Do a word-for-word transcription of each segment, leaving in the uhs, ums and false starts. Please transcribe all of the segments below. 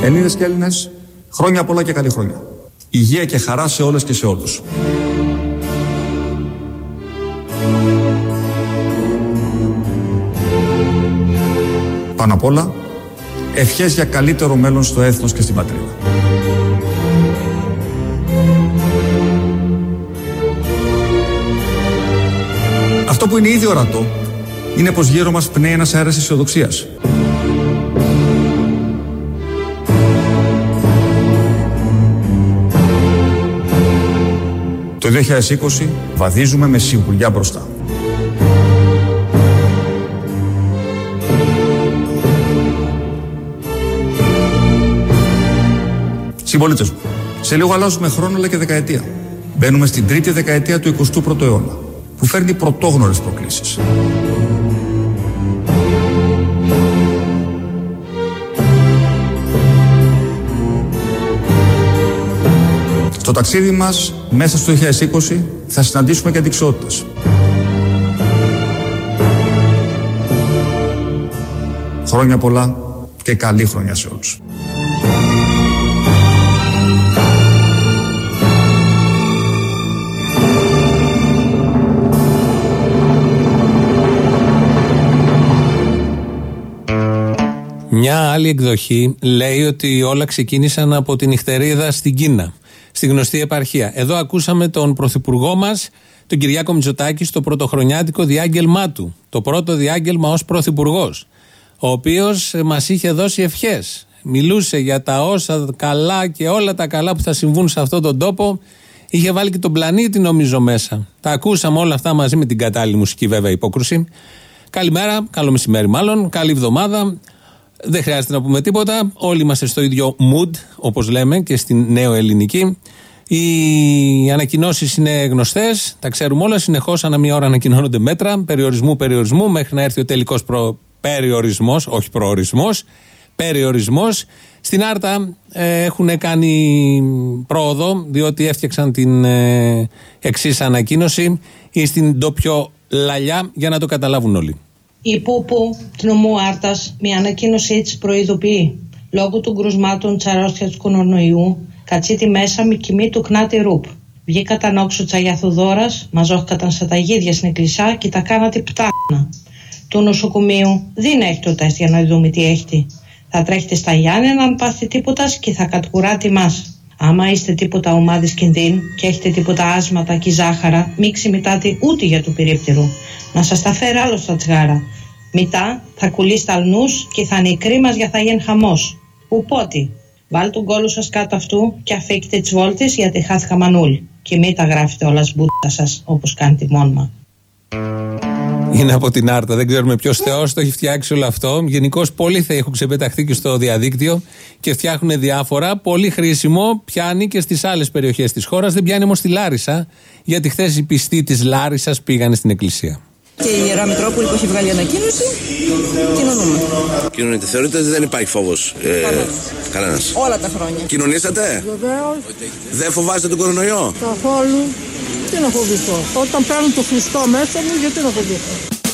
Ελληνίδες και Έλληνες, χρόνια πολλά και καλή χρόνια. Υγεία και χαρά σε όλες και σε όλους. Πάνω απ' όλα, ευχές για καλύτερο μέλλον στο έθνος και στην πατρίδα. Αυτό που είναι ήδη ορατό είναι πως γύρω μας πνέει ένας αέρας αισιοδοξίας. Το δύο χιλιάδες είκοσι βαδίζουμε με σιγουριά μπροστά. Συμπολίτες μου, σε λίγο αλλάζουμε χρόνο αλλά και δεκαετία. Μπαίνουμε στην τρίτη δεκαετία του εικοστού πρώτου αιώνα, που φέρνει πρωτόγνωρες προκλήσεις. Στο ταξίδι μας, μέσα στο δύο χιλιάδες είκοσι, θα συναντήσουμε και αντιξιότητες. Χρόνια πολλά και καλή χρονιά σε όλους. Μια άλλη εκδοχή λέει ότι όλα ξεκίνησαν από την νυχτερίδα στην Κίνα, στη γνωστή επαρχία. Εδώ ακούσαμε τον πρωθυπουργό μας, τον Κυριάκο Μητσοτάκη, στο πρωτοχρονιάτικο διάγγελμά του. Το πρώτο διάγγελμα ως πρωθυπουργός, ο οποίος μας είχε δώσει ευχές. Μιλούσε για τα όσα καλά και όλα τα καλά που θα συμβούν σε αυτόν τον τόπο. Είχε βάλει και τον πλανήτη, νομίζω, μέσα. Τα ακούσαμε όλα αυτά μαζί με την κατάλληλη μουσική, βέβαια, υπόκρουση. Καλημέρα, καλό μεσημέρι μάλλον, καλή εβδομάδα. Δεν χρειάζεται να πούμε τίποτα. Όλοι είμαστε στο ίδιο mood, όπως λέμε και στην νέο ελληνική. Οι ανακοινώσεις είναι γνωστές, τα ξέρουμε όλα. Συνεχώς ανά μία ώρα ανακοινώνονται μέτρα περιορισμού, περιορισμού, μέχρι να έρθει ο τελικός προ... περιορισμός, όχι προορισμός, περιορισμός. Στην Άρτα ε, έχουν κάνει πρόοδο, διότι έφτιαξαν την ε, εξής ανακοίνωση, ή στην ντόπιο λαλιά, για να το καταλάβουν όλοι. Η Πούπου του νομού Άρτας, μια ανακοίνωσή της προειδοποιεί. Λόγω των κρουσμάτων της αρρώστιας του κορονοϊού, κατσίτη μέσα με κοιμή του κνάτι ρουπ. Βγήκαταν όξο τσαγιαθουδόρας, μαζόχκαταν στα ταγίδια στην εκκλησιά και τα κάνατε πτάχνα. Του νοσοκομείου δεν έχει το τεστ για να δούμε τι έχετε. Θα τρέχετε στα Γιάννενα αν πάθετε τίποτα και θα κατκουράτε μας. Άμα είστε τίποτα ομάδες κινδύν και έχετε τίποτα άσματα και ζάχαρα, μην ξημητάτε ούτε για το περίπτερο. Να σας τα φέρει άλλο στα τσιγάρα. Μετά θα κουλήσετε αλνούς και θα είναι η κρίμα για θα γίνει χαμός. Οπότε, βάλτε τον κόλο σας κάτω αυτού και αφήκετε τις βόλτες γιατί χάθηκα μανούλι. Και μην τα γράφετε όλα σμπούτα σας όπως κάνετε μόνιμα. Είναι από την Άρτα. Δεν ξέρουμε ποιος θεός το έχει φτιάξει όλο αυτό. Γενικώς πολλοί θα έχουν ξεπεταχθεί και στο διαδίκτυο και φτιάχνουν διάφορα. Πολύ χρήσιμο, πιάνει και στις άλλες περιοχές της χώρας. Δεν πιάνει όμως στη Λάρισα, γιατί χθες οι πιστοί της Λάρισσας πήγαν στην εκκλησία. Και η Ιερά Μητρόπολη που έχει βγάλει ανακοίνωση, κοινωνούμε. Κοινωνείτε, θεωρείτε ότι δεν υπάρχει φόβος ε, κανένας? Όλα τα χρόνια. Κοινωνήσατε? Βεβαίως. Δεν φοβάστε τον κορονοϊό? Καθόλου. Τι να φοβηθώ. Όταν παίρνουν το Χριστό μέσα μου, γιατί να φοβηθώ.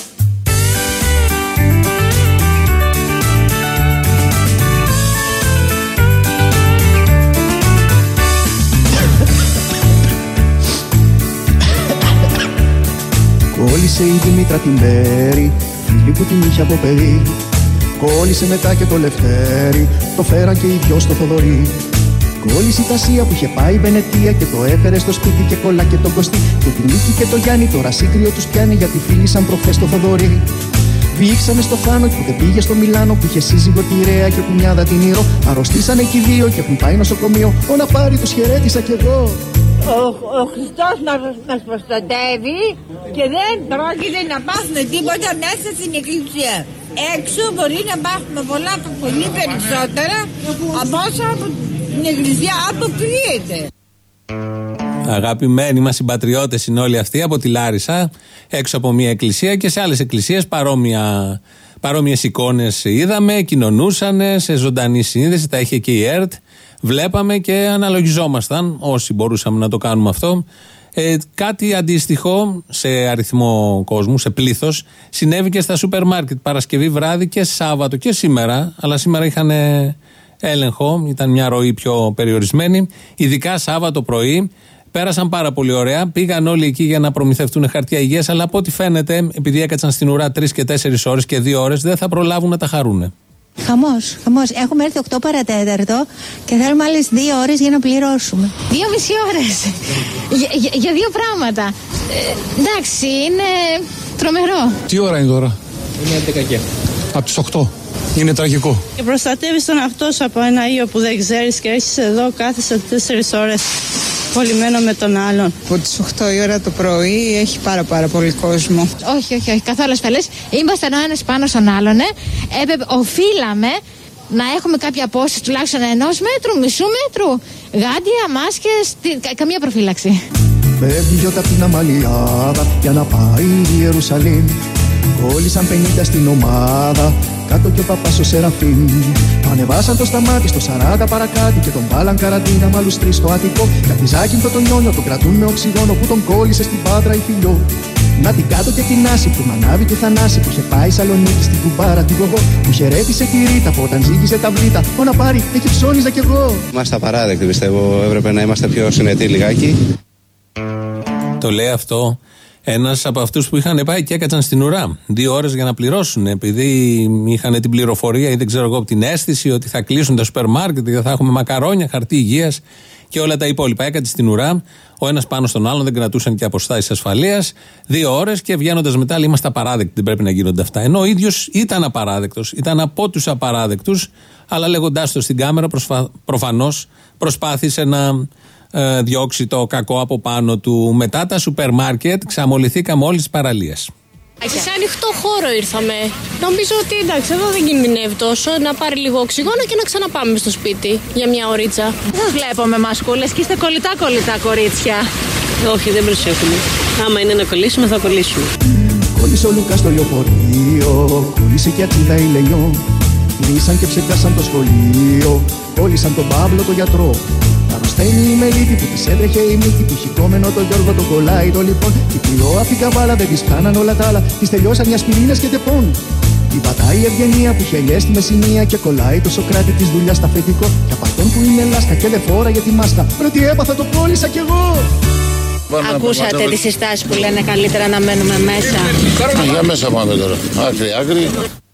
Κόλλησε η Δημήτρα την Μέρη, φίλη που την είχε από παιδί. Κόλλησε μετά και το Λευτέρη, το φέραν και οι δυο στο Θοδωρή. Κόλλησε η Τασία που είχε πάει η Βενετία και το έφερε στο σπίτι και κολλά και τον Κωστή. Και την Νίκη και το Γιάννη τώρα σύγκριο τους πιάνει γιατί φίλησαν προχθές το Θοδωρή. Βήξανε στο Φάνο που δεν πήγε στο Μιλάνο που είχε σύζυγο τη Ρέα και κουνιάδα την Ήρω. Αρρωστήσανε και οι δύο και έχουν πάει νοσοκομείο. Ο να πάρει τους χαιρέτησα κι εγώ. Ο, ο Χριστός μας, μας προστατεύει και δεν πρόκειται να πάθουμε τίποτα μέσα στην εκκλησία. Έξω μπορεί να πάθουμε πολλά, πολύ περισσότερα από όσα από την εκκλησία αποκλείεται. Αγαπημένοι μας συμπατριώτες είναι όλοι αυτοί από τη Λάρισα, έξω από μια εκκλησία και σε άλλες εκκλησίες παρόμοια, παρόμοιες εικόνες είδαμε, κοινωνούσαν σε ζωντανή σύνδεση, τα είχε και η ΕΡΤ. Βλέπαμε και αναλογιζόμασταν, όσοι μπορούσαμε να το κάνουμε αυτό. Ε, κάτι αντίστοιχο σε αριθμό κόσμου, σε πλήθος, συνέβη και στα σούπερ μάρκετ Παρασκευή βράδυ και Σάββατο και σήμερα. Αλλά σήμερα είχαν ε, έλεγχο, ήταν μια ροή πιο περιορισμένη. Ειδικά Σάββατο πρωί πέρασαν πάρα πολύ ωραία. Πήγαν όλοι εκεί για να προμηθευτούν χαρτιά υγείας, αλλά από ό,τι φαίνεται, επειδή έκατσαν στην ουρά τρεις και τέσσερις ώρες και δύο ώρες, δεν θα προλάβουν να τα χαρούνε. Χαμός, χαμός. Έχουμε έρθει οκτώ παρατέταρτο και θέλουμε άλλες δύο ώρες για να πληρώσουμε. Δύο μισή ώρες. για, για, για δύο πράγματα. Ε, εντάξει, είναι τρομερό. Τι ώρα είναι τώρα? Είναι έντεκα και. Από τις οκτώ. Είναι τραγικό. Και προστατεύεις τον εαυτό σου από ένα ίο που δεν ξέρεις και έχεις εδώ κάθεσαι τέσσερις ώρες κολλημένο με τον άλλον. Από τις οκτώ η ώρα το πρωί έχει πάρα πάρα πολύ κόσμο. Όχι, όχι, όχι, καθόλου ασφαλές. Ήμασταν ο ένας πάνω στον άλλον. Ε. Έπρεπε, οφείλαμε να έχουμε κάποια απόσταση τουλάχιστον ενός μέτρου, μισού μέτρου. Γάντια, μάσκες, κα, καμία προφύλαξη. Φεύγει γιώτα από την Αμαλιάδα για να πάει η Ιερουσαλήμ. Κόλλησαν πενήντα στην ομάδα, κάτω και ο παπάς ο Σεραφείμ. Ανεβάσαν το σταμάτη στο σαράντα παρακάτι και τον βάλαν καραντίνα με άλλους τρεις στο Αττικό. Κάτι Ζάκυνθο τον Νιόνιο τον κρατούν με οξυγόνο που τον κόλλησε στην Πάτρα η Φιλιό. Να την κάτω και την Άση που μανάβει του Θανάση που είχε πάει Σαλονίκη στην κουμπάρα την Γογό. Που χαιρέτησε τη Ρίτα που όταν ζήγησε τα βλήτα. Ω να πάρει, εκεί ψώνιζα κι εγώ. Είμαστε απαράδεκτοι, πιστεύω. Έπρεπε να είμαστε πιο συνετοί λιγάκι. Το λέει αυτό ένας από αυτούς που είχαν πάει και έκατσαν στην ουρά δύο ώρες για να πληρώσουν, επειδή είχαν την πληροφορία ή δεν ξέρω εγώ την αίσθηση ότι θα κλείσουν τα σούπερ μάρκετ, ότι θα έχουμε μακαρόνια, χαρτί υγείας και όλα τα υπόλοιπα. Έκατσε στην ουρά, ο ένας πάνω στον άλλον, δεν κρατούσαν και αποστάσεις ασφαλείας. Δύο ώρες και βγαίνοντας μετά, λέει, είμαστε απαράδεκτοι, δεν πρέπει να γίνονται αυτά. Ενώ ο ίδιος ήταν απαράδεκτος, ήταν από τους απαράδεκτους, αλλά λέγοντάς το στην κάμερα, προσφα... προφανώς προσπάθησε να ε, διώξει το κακό από πάνω του. Μετά τα σούπερ μάρκετ, ξαμολυθήκαμε όλες τις παραλίες. Σε ανοιχτό χώρο ήρθαμε. Νομίζω ότι εντάξει, εδώ δεν κινδυνεύει τόσο. Να πάρει λίγο οξυγόνο και να ξαναπάμε στο σπίτι για μια ωρίτσα. Δεν βλέπουμε μασκούλες και είστε κολλητά κολλητά κορίτσια. Όχι, δεν προσέχουμε. Άμα είναι να κολλήσουμε, θα κολλήσουμε. Κόλλησε ο Λούκας στο λεωφορείο, κόλλησε και ατσίδα η Λενιό. Κλείσαν και ψεκάσαν το σχολείο, κόλλησαν τον Παύλο το γιατρό. Αρρωσταίνει η Μελίτη που της έτρεχε η μύτη, που χικόμενο το Γιώργο το κολλάει το λοιπόν. Την πληρώ απ' την καβάλα, δεν της κάναν όλα τα άλλα, της τελειώσαν οι ασπιρίνες και τεπών. Την πατάει η Ευγενία που είχε λιέσει τη Μεσσηνία και κολλάει το Σοκράτη της δουλειάς στα αφεντικό. Και από αυτόν που είναι λάσκα και δεν φόρα για τη μάσκα, πρώτη έπαθα το κόλλησα κι εγώ. Ακούσατε τις συστάσεις που λένε καλύτερα να μένουμε μέσα? Για μέσα πάμε τώρα, άκρη άκρη.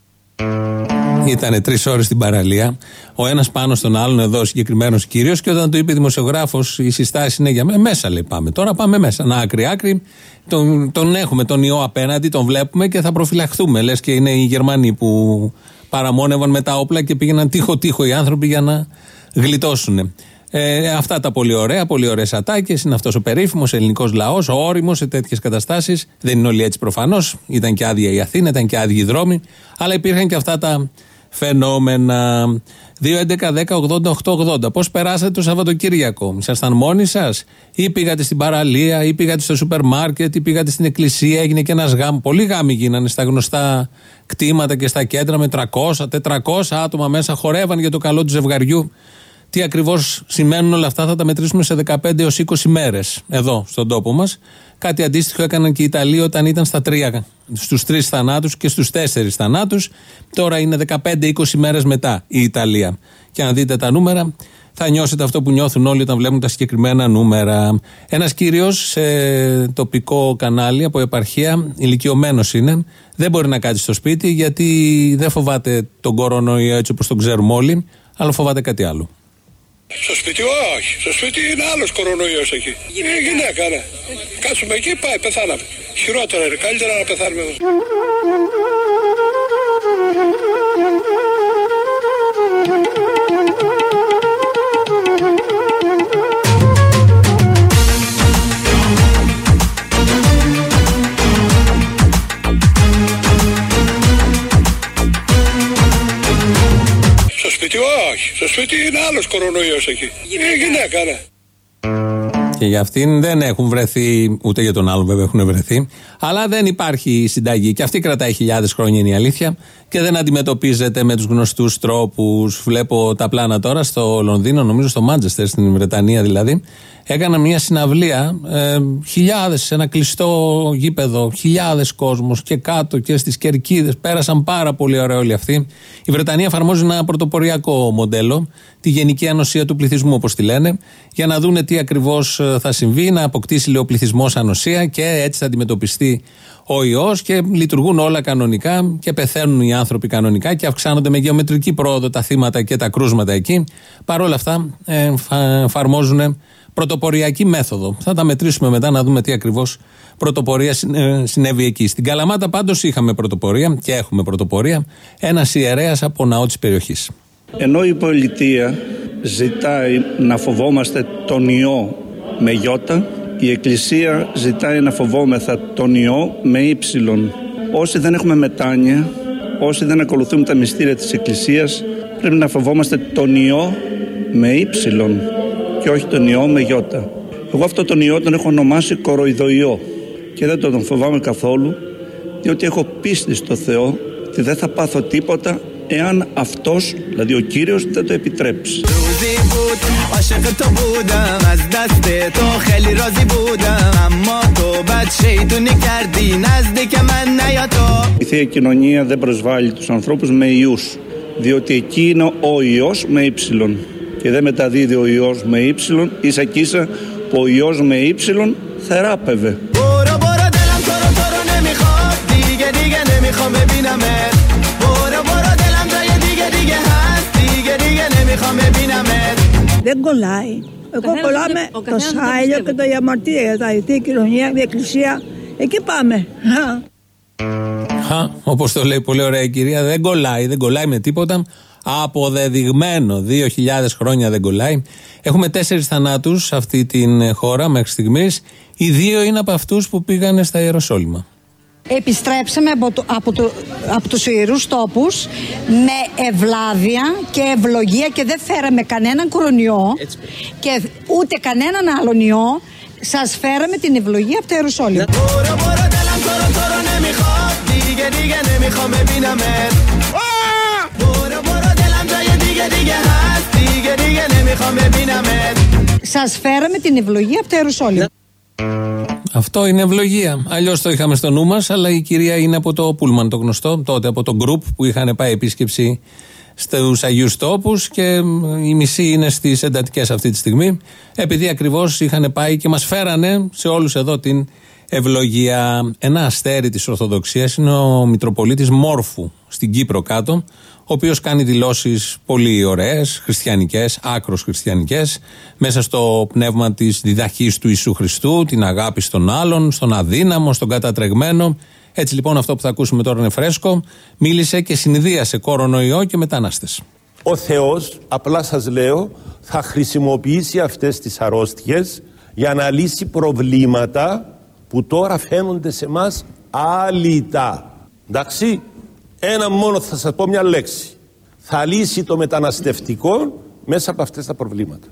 Ήτανε τρεις ώρες στην παραλία, ο ένας πάνω στον άλλον, εδώ ο συγκεκριμένος κύριος, και όταν του είπε δημοσιογράφος, η συστάση είναι για μέσα, λέει, πάμε τώρα, πάμε μέσα. Να άκρη άκρη, τον, τον έχουμε τον ιό απέναντι, τον βλέπουμε και θα προφυλαχθούμε. Λες και είναι οι Γερμανοί που παραμόνευαν με τα όπλα και πήγαιναν τείχο-τείχο οι άνθρωποι για να γλιτώσουν. Ε, αυτά τα πολύ ωραία, πολύ ωραίες ατάκες. Είναι αυτός ο περίφημος ελληνικός λαός, ο όριμος σε τέτοιες καταστάσεις. Δεν είναι όλοι έτσι προφανώς. Ήταν και άδεια η Αθήνα, ήταν και άδειοι οι δρόμοι. Αλλά υπήρχαν και αυτά τα φαινόμενα. δύο έντεκα δέκα ογδόντα οκτώ ογδόντα. Πώς περάσατε το Σαββατοκύριακο? Ήσασταν μόνοι σας, ή πήγατε στην παραλία, ή πήγατε στο σούπερ μάρκετ, ή πήγατε στην εκκλησία? Έγινε και ένας γάμος. Πολλοί γάμοι γίνανε στα γνωστά κτήματα και στα κέντρα με τριακόσια τετρακόσια άτομα μέσα. Χορεύαν για το καλό του ζευγαριού. Τι ακριβώς σημαίνουν όλα αυτά θα τα μετρήσουμε σε δεκαπέντε έως είκοσι μέρες εδώ στον τόπο μας. Κάτι αντίστοιχο έκαναν και οι Ιταλοί όταν ήταν στα τρία, στους τρεις θανάτους και στους τέσσερις θανάτους. Τώρα είναι δεκαπέντε είκοσι μέρες μετά η Ιταλία. Και αν δείτε τα νούμερα θα νιώσετε αυτό που νιώθουν όλοι όταν βλέπουν τα συγκεκριμένα νούμερα. Ένας κύριος σε τοπικό κανάλι από επαρχία, ηλικιωμένος είναι, δεν μπορεί να κάτσει στο σπίτι γιατί δεν φοβάται τον κορονοϊό έτσι όπως τον ξέρουμε όλοι, αλλά φοβάται κάτι άλλο. Στο σπίτι όχι, στο σπίτι είναι άλλος κορονοϊός εκεί. Γυναίκα. Ε, γυναίκα, ναι. Κάτσουμε εκεί, πάει, πεθάναμε. Χειρότερα είναι, καλύτερα να πεθάνουμε εδώ. Στο σπίτι όχι, στο σπίτι είναι άλλος κορονοϊός εκεί. Γυναίκα, ε, γυναίκα, ναι. Και για αυτήν δεν έχουν βρεθεί, ούτε για τον άλλον βέβαια έχουν βρεθεί, αλλά δεν υπάρχει συνταγή. Και αυτή κρατάει χιλιάδες χρόνια, είναι η αλήθεια, και δεν αντιμετωπίζεται με τους γνωστούς τρόπους. Βλέπω τα πλάνα τώρα στο Λονδίνο, νομίζω στο Μάντσεστερ, στην Βρετανία δηλαδή. Έκανα μια συναυλία, ε, χιλιάδες σε ένα κλειστό γήπεδο, χιλιάδες κόσμος και κάτω και στις κερκίδες. Πέρασαν πάρα πολύ ωραία όλοι αυτοί. Η Βρετανία εφαρμόζει ένα πρωτοποριακό μοντέλο, τη γενική ανοσία του πληθυσμού, όπως τη λένε, για να δούνε τι ακριβώς θα συμβεί, να αποκτήσει λέει, ο πληθυσμός ανοσία και έτσι θα αντιμετωπιστεί ο ιός και λειτουργούν όλα κανονικά και πεθαίνουν οι άνθρωποι κανονικά και αυξάνονται με γεωμετρική πρόοδο τα θύματα και τα κρούσματα εκεί. Παρ' όλα αυτά ε, εφαρμόζουν πρωτοποριακή μέθοδο. Θα τα μετρήσουμε μετά να δούμε τι ακριβώς πρωτοπορία συνέβη εκεί. Στην Καλαμάτα πάντως είχαμε πρωτοπορία και έχουμε πρωτοπορία. Ένας ιερέας από ναό της περιοχής. Ενώ η πολιτεία ζητάει να φοβόμαστε τον ιό με γιώτα, η Εκκλησία ζητάει να φοβόμεθα τον ιό με ύψιλον. Όσοι δεν έχουμε μετάνοια, όσοι δεν ακολουθούμε τα μυστήρια της Εκκλησίας, πρέπει να φοβόμαστε τον ιό με ύψιλον και όχι τον ιό με γιώτα. Εγώ αυτό τον ιό τον έχω ονομάσει κοροϊδοϊό και δεν τον φοβάμαι καθόλου, διότι έχω πίστη στο Θεό ότι δεν θα πάθω τίποτα εάν αυτός, δηλαδή ο Κύριος, δεν το επιτρέψει. Η Θεία Κοινωνία δεν προσβάλλει τους ανθρώπους με ιούς, διότι εκεί είναι ο ιός με ύψιλον και δεν μεταδίδει ο ιός με ύψιλον, ίσα κι ίσα που ο ιός με ύψιλον θεράπευε. Δεν κολλάει. Εγώ κολλάμε το Σάιλιο και το Ιαμαρτία, τα Θεία Κοινωνία, η Εκκλησία. Εκεί πάμε. Χα, όπως το λέει πολύ ωραία η κυρία, δεν κολλάει, δεν κολλάει με τίποτα. Αποδεδειγμένο, δύο χιλιάδες χρόνια δεν κολλάει. Έχουμε τέσσερις θανάτους σε αυτή την χώρα μέχρι στιγμής. Οι δύο είναι από αυτούς που πήγανε στα Ιεροσόλυμα. Επιστρέψαμε από, το, από, το, από τους ιερούς τόπους με ευλάβεια και ευλογία και δεν φέραμε κανέναν κορονοϊό και ούτε κανέναν άλλον ιό. Σας φέραμε την ευλογία από τα Ιεροσόλυμα. Σας φέραμε την ευλογία από τα Ιεροσόλυμα. Αυτό είναι ευλογία. Αλλιώς το είχαμε στο νου μας, αλλά η κυρία είναι από το Πούλμαν, το γνωστό, τότε από το γκρουπ που είχαν πάει επίσκεψη στους Αγίους Τόπους και η μισή είναι στις εντατικές αυτή τη στιγμή, επειδή ακριβώς είχαν πάει και μας φέρανε σε όλους εδώ την ευλογία. Ένα αστέρι της Ορθοδοξίας είναι ο Μητροπολίτης Μόρφου στην Κύπρο κάτω, ο οποίος κάνει δηλώσεις πολύ ωραίες, χριστιανικές, άκρως χριστιανικές, μέσα στο πνεύμα της διδαχής του Ιησού Χριστού, την αγάπη στον άλλον, στον αδύναμο, στον κατατρεγμένο. Έτσι λοιπόν αυτό που θα ακούσουμε τώρα είναι φρέσκο. Μίλησε και συνειδίασε κορονοϊό και μετανάστες. Ο Θεός, απλά σας λέω, θα χρησιμοποιήσει αυτές τις αρρώστιες για να λύσει προβλήματα που τώρα φαίνονται σε μας άλυτα. Εντάξει, ένα μόνο θα σας πω μια λέξη. Θα λύσει το μεταναστευτικό μέσα από αυτές τα προβλήματα.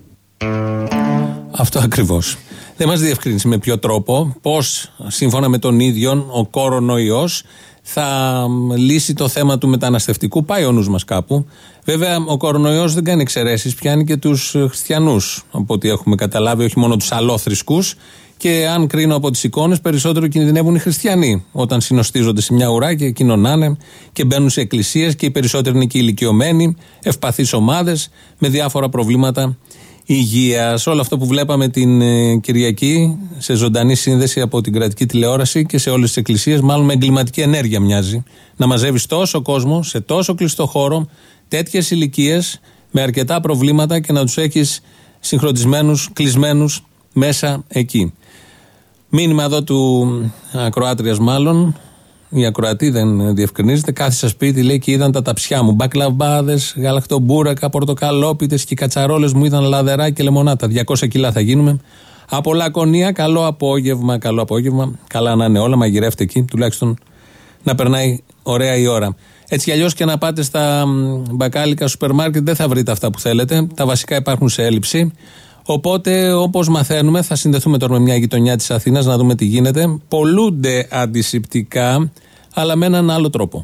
Αυτό ακριβώς. Δεν μας διευκρίνησε με ποιο τρόπο, πώς σύμφωνα με τον ίδιο ο κορονοϊός θα λύσει το θέμα του μεταναστευτικού. Πάει ο νους μας κάπου. Βέβαια ο κορονοϊός δεν κάνει εξαιρέσεις, πιάνει και τους χριστιανούς, από ό,τι έχουμε καταλάβει, όχι μόνο τους αλόθρησκους. Και αν κρίνω από τις εικόνες, περισσότερο κινδυνεύουν οι χριστιανοί όταν συνοστίζονται σε μια ουρά και κοινωνάνε και μπαίνουν σε εκκλησίες, και οι περισσότεροι είναι και ηλικιωμένοι, ευπαθείς ομάδες με διάφορα προβλήματα υγείας. Όλο αυτό που βλέπαμε την ε, Κυριακή σε ζωντανή σύνδεση από την κρατική τηλεόραση και σε όλες τις εκκλησίες, μάλλον με εγκληματική ενέργεια μοιάζει. Να μαζεύεις τόσο κόσμο σε τόσο κλειστό χώρο, τέτοιες ηλικίες με αρκετά προβλήματα και να τους έχεις συγχρονισμένους, κλεισμένους μέσα εκεί. Μήνυμα εδώ του ακροάτριας, μάλλον η ακροατή δεν διευκρινίζεται. Κάθισα σπίτι, λέει, και είδαν τα ταψιά μου. Μπακλαβάδες, γαλακτομπούρακα, πορτοκαλόπιτες και οι κατσαρόλες μου είδαν λαδερά και λεμονάτα. διακόσια κιλά θα γίνουμε. Από Λακωνία, καλό απόγευμα, καλό απόγευμα. Καλά να είναι όλα, μαγειρεύτε εκεί, τουλάχιστον να περνάει ωραία η ώρα. Έτσι κι αλλιώς και να πάτε στα μπακάλικα σούπερ μάρκετ δεν θα βρείτε αυτά που θέλετε. Τα βασικά υπάρχουν σε έλλειψη. Οπότε, όπως μαθαίνουμε, θα συνδεθούμε τώρα με μια γειτονιά της Αθήνας να δούμε τι γίνεται. Πολλούνται αντισηπτικά, αλλά με έναν άλλο τρόπο.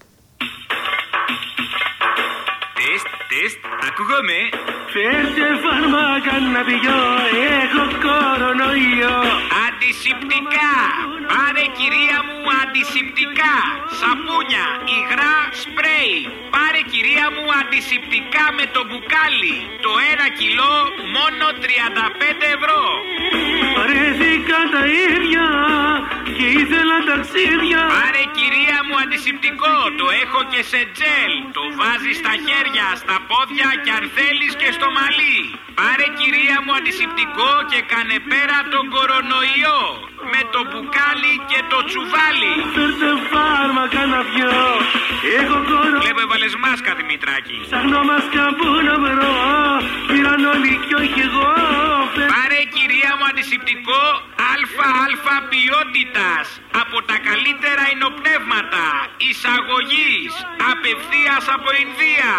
Τεστ, τεστ, ακούγομαι. Φέρτε φάρμακα να πηγώ, έχω κορονοϊό. Αντισηπτικά, πάρε κυρία μου αντισηπτικά. Σαπούνια, υγρά, σπρέι. Πάρε κυρία μου αντισηπτικά με το μπουκάλι. Το ένα κιλό μόνο τριάντα πέντε ευρώ. Παρέθηκα τα ίδια και ήθελα ταξίδια. Πάρε κυρία μου αντισηπτικό, το έχω και σε τζέλ. Το βάζεις στα χέρια, στα πόδια και αν θέλεις και στο μαλλί. Πάρε κυρία μου αντισηπτικό και κάνε πέρα τον κορονοϊό. Με το μπουκάλι και το τσουβάλι. Φέρτε φάρμακα να πιω, έχω κορονοϊό. Βλέπω έβαλες μάσκα, Δημητράκη. Ψάχνω μάσκα που να βρω, πήραν όλοι κι όχι εγώ. Πάρε κυρία μου αντισηπτικό ΑΑ ποιότητας, από τα καλύτερα υνοπνεύματα, εισαγωγής, απευθείας από Ινδία.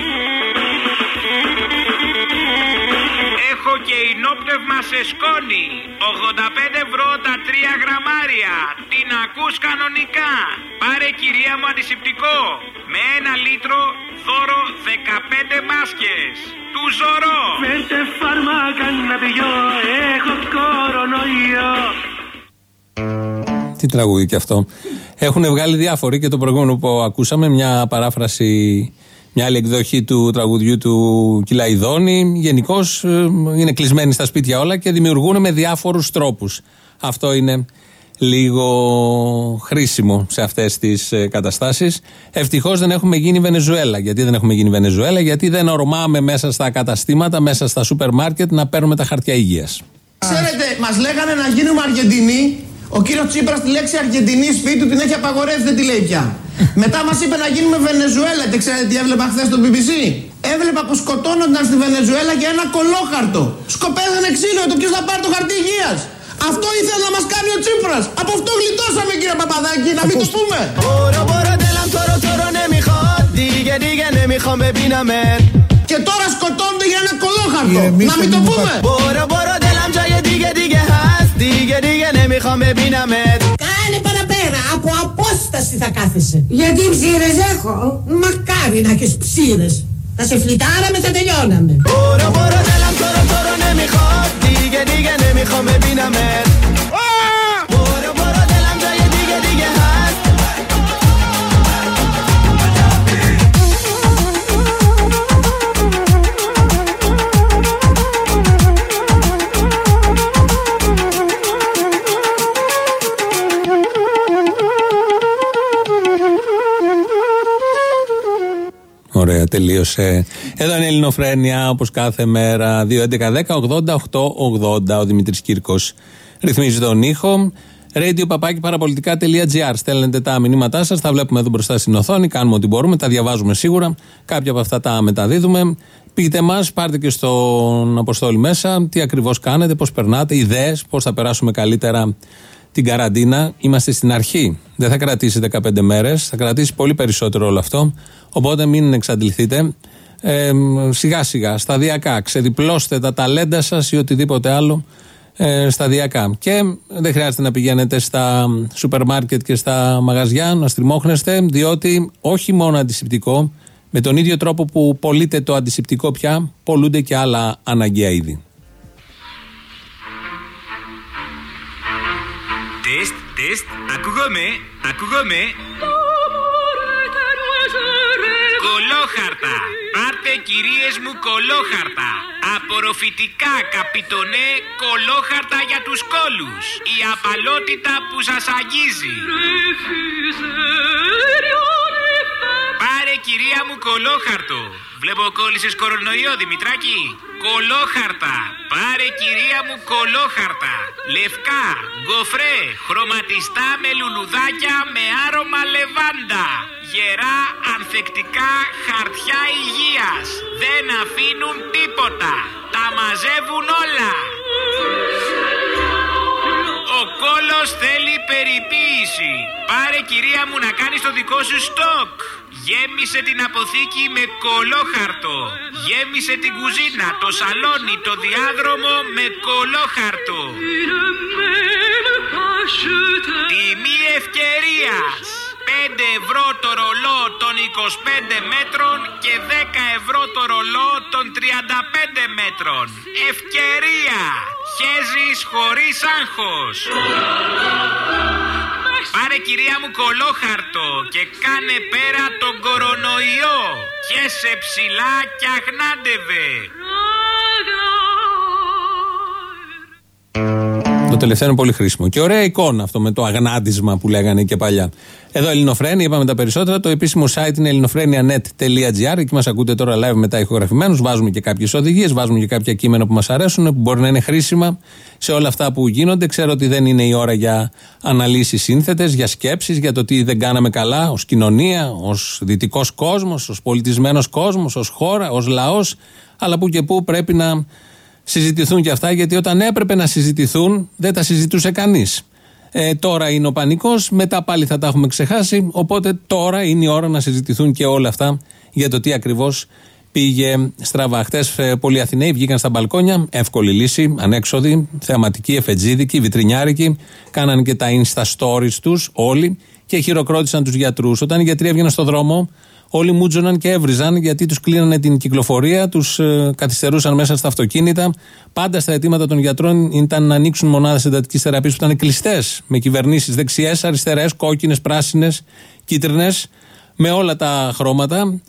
Έχω και υνόπνευμα σε σκόνη, ογδόντα πέντε ευρώ τα τρία γραμμάρια. Την ακούς κανονικά. Πάρε κυρία μου αντισηπτικό, με ένα λίτρο δώρο δεκαπέντε μάσκες. Του ζωρώ. Φέρτε φάρμακα να πηγώ, έχω κορονοϊό. Τι τραγούδι κι αυτό. Έχουν βγάλει διάφοροι και το προηγούμενο που ακούσαμε, μια παράφραση, μια άλλη εκδοχή του τραγουδιού του Κυλαϊδόνη. Γενικώς είναι κλεισμένοι στα σπίτια όλα και δημιουργούν με διάφορους τρόπους. Αυτό είναι λίγο χρήσιμο σε αυτές τις καταστάσεις. Ευτυχώς δεν έχουμε γίνει Βενεζουέλα. Γιατί δεν έχουμε γίνει Βενεζουέλα? Γιατί δεν ορμάμε μέσα στα καταστήματα, μέσα στα σούπερ μάρκετ να παίρνουμε τα χαρτιά υγείας. Ξέρετε, μας λέγανε να γίνουμε Αργεντινοί. Ο κύριος Τσίπρας τη λέξη Αργεντινή σπίτι του την έχει απαγορεύσει, δεν τη λέει πια. Μετά μας είπε να γίνουμε Βενεζουέλα. Και ξέρετε τι έβλεπα χθες στο μπι μπι σι? Έβλεπα που σκοτώνονταν στη Βενεζουέλα για ένα κολόχαρτο. Σκοπέζανε ξύλο το ποιος θα πάρει το χαρτί υγείας. Αυτό ήθελε να μας κάνει ο Τσίπρας. Από αυτό γλιτώσαμε, κύριε Παπαδάκη, να μην το πούμε. Και τώρα σκοτώνονται για ένα κολόχαρτο. Να μην το πούμε. Κάνε παραπέρα, από απόσταση θα κάθεσαι. Γιατί ψήρες έχω? Μακάρι να έχεις ψήρες. Θα σε φλιτάραμε, θα τελειώναμε. Ωραία, τελείωσε. Εδώ είναι η Ελληνοφρένεια, όπως κάθε μέρα. δύο έντεκα δέκα ογδόντα οκτώ ογδόντα. Ο Δημήτρης Κύρκος ρυθμίζει τον ήχο. radio παπάκι παραπολιτικά τελεία τζι άρ. Στέλνετε τα μηνύματά σας, τα βλέπουμε εδώ μπροστά στην οθόνη. Κάνουμε ό,τι μπορούμε, τα διαβάζουμε σίγουρα. Κάποια από αυτά τα μεταδίδουμε. Πείτε μας, πάρτε και στον Αποστόλη μέσα τι ακριβώς κάνετε, πώς περνάτε, ιδέες, πώς θα περάσουμε καλύτερα την καραντίνα. Είμαστε στην αρχή. Δεν θα κρατήσει δεκαπέντε μέρες, θα κρατήσει πολύ περισσότερο όλο αυτό. Οπότε μην εξαντληθείτε. Ε, σιγά σιγά, σταδιακά. Ξεδιπλώστε τα ταλέντα σας ή οτιδήποτε άλλο ε, σταδιακά. Και δεν χρειάζεται να πηγαίνετε στα σούπερ μάρκετ και στα μαγαζιά να στριμώχνεστε, διότι όχι μόνο αντισηπτικό, με τον ίδιο τρόπο που πωλείται το αντισηπτικό πια, πωλούνται και άλλα αναγκαία είδη. Τεστ, τεστ, ακούγομαι, ακούγομαι. Κολόχαρτα, πάρτε κυρίες μου κολόχαρτα. Απορροφητικά καπιτονέ κολόχαρτα για τους κόλους. Η απαλότητα που σας αγγίζει. Πάρε κυρία μου κολόχαρτο. Βλέπω κόλλησες κορονοϊό, Δημητράκη. Κολόχαρτα. Πάρε κυρία μου κολόχαρτα. Λευκά, γκοφρέ, χρωματιστά με λουλουδάκια με άρωμα λεβάντα. Γερά, ανθεκτικά χαρτιά υγείας. Δεν αφήνουν τίποτα. Τα μαζεύουν όλα. κόλος θέλει περιποίηση. Πάρε κυρία μου να κάνεις το δικό σου στόκ. Γέμισε την αποθήκη με κολόχαρτο. Γέμισε την κουζίνα, το σαλόνι, το διάδρομο με κολόχαρτο. Τιμή ευκαιρίας. πέντε ευρώ το ρολό των είκοσι πέντε μέτρων και δέκα ευρώ το ρολό των τριάντα πέντε μέτρων. Ευκαιρία! Χέζεις χωρίς άγχος. Πάρε κυρία μου κολόχαρτο και κάνε πέρα τον κορονοϊό. Χέσε ψηλά και αγνάντευε. Το τελευταίο είναι πολύ χρήσιμο. Και ωραία εικόνα αυτό με το αγνάντισμα που λέγανε και παλιά. Εδώ Ελληνοφρένεια, είπαμε τα περισσότερα. Το επίσημο site είναι ελληνοφρένια τελεία net τελεία gr. Εκεί μας ακούτε τώρα live μετά ηχογραφημένους. Βάζουμε και κάποιες οδηγίες, βάζουμε και κάποια κείμενα που μας αρέσουν, που μπορεί να είναι χρήσιμα σε όλα αυτά που γίνονται. Ξέρω ότι δεν είναι η ώρα για αναλύσεις σύνθετες, για σκέψεις, για το τι δεν κάναμε καλά ως κοινωνία, ως δυτικός κόσμος, ως πολιτισμένος κόσμος, ως χώρα, ως λαός. Αλλά που και που πρέπει να συζητηθούν και αυτά, γιατί όταν έπρεπε να συζητηθούν δεν τα συζητούσε κανείς. Ε, τώρα είναι ο πανικός, μετά πάλι θα τα έχουμε ξεχάσει, οπότε τώρα είναι η ώρα να συζητηθούν και όλα αυτά για το τι ακριβώς πήγε στραβά. Χτες πολλοί Αθηναίοι βγήκαν στα μπαλκόνια, εύκολη λύση, ανέξοδη, θεαματική, εφετζίδικη, βιτρινιάρικη, κάνανε και τα Insta stories τους όλοι και χειροκρότησαν τους γιατρούς. Όταν οι γιατροί έβγαιναν στον δρόμο, όλοι μούτζωναν και έβριζαν γιατί τους κλείνανε την κυκλοφορία, τους ε, καθυστερούσαν μέσα στα αυτοκίνητα. Πάντα στα αιτήματα των γιατρών ήταν να ανοίξουν μονάδες εντατικής θεραπείας που ήταν κλειστές, με κυβερνήσεις δεξιές, αριστερές, κόκκινες, πράσινες, κίτρινες, με όλα τα χρώματα.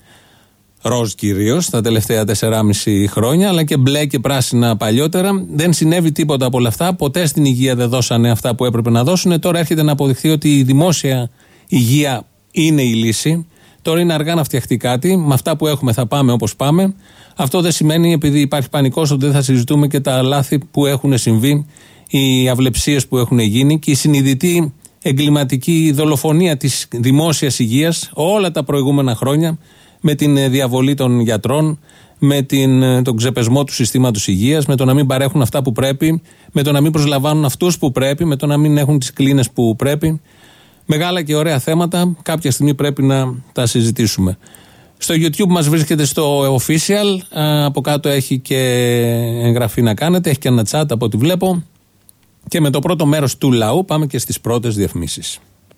Ροζ κυρίως τα τελευταία τεσσεράμισι χρόνια, αλλά και μπλε και πράσινα παλιότερα. Δεν συνέβη τίποτα από όλα αυτά. Ποτέ στην υγεία δεν δώσανε αυτά που έπρεπε να δώσουν. Τώρα έρχεται να αποδειχθεί ότι η δημόσια υγεία είναι η λύση. Τώρα είναι αργά να φτιαχτεί κάτι. Με αυτά που έχουμε θα πάμε όπως πάμε. Αυτό δεν σημαίνει, επειδή υπάρχει πανικός, ότι δεν θα συζητούμε και τα λάθη που έχουν συμβεί, οι αυλεψίες που έχουν γίνει και η συνειδητή εγκληματική δολοφονία της δημόσιας υγείας όλα τα προηγούμενα χρόνια, με την διαβολή των γιατρών, με την, τον ξεπεσμό του συστήματος υγείας, με το να μην παρέχουν αυτά που πρέπει, με το να μην προσλαμβάνουν αυτούς που πρέπει, με το να μην έχουν τις κλίνες που πρέπει. Μεγάλα και ωραία θέματα, κάποια στιγμή πρέπει να τα συζητήσουμε. Στο YouTube μας βρίσκεται στο official, από κάτω έχει και εγγραφή να κάνετε, έχει και ένα chat από ό,τι βλέπω. Και με το πρώτο μέρος του λαού πάμε και στις πρώτες διαφημίσεις.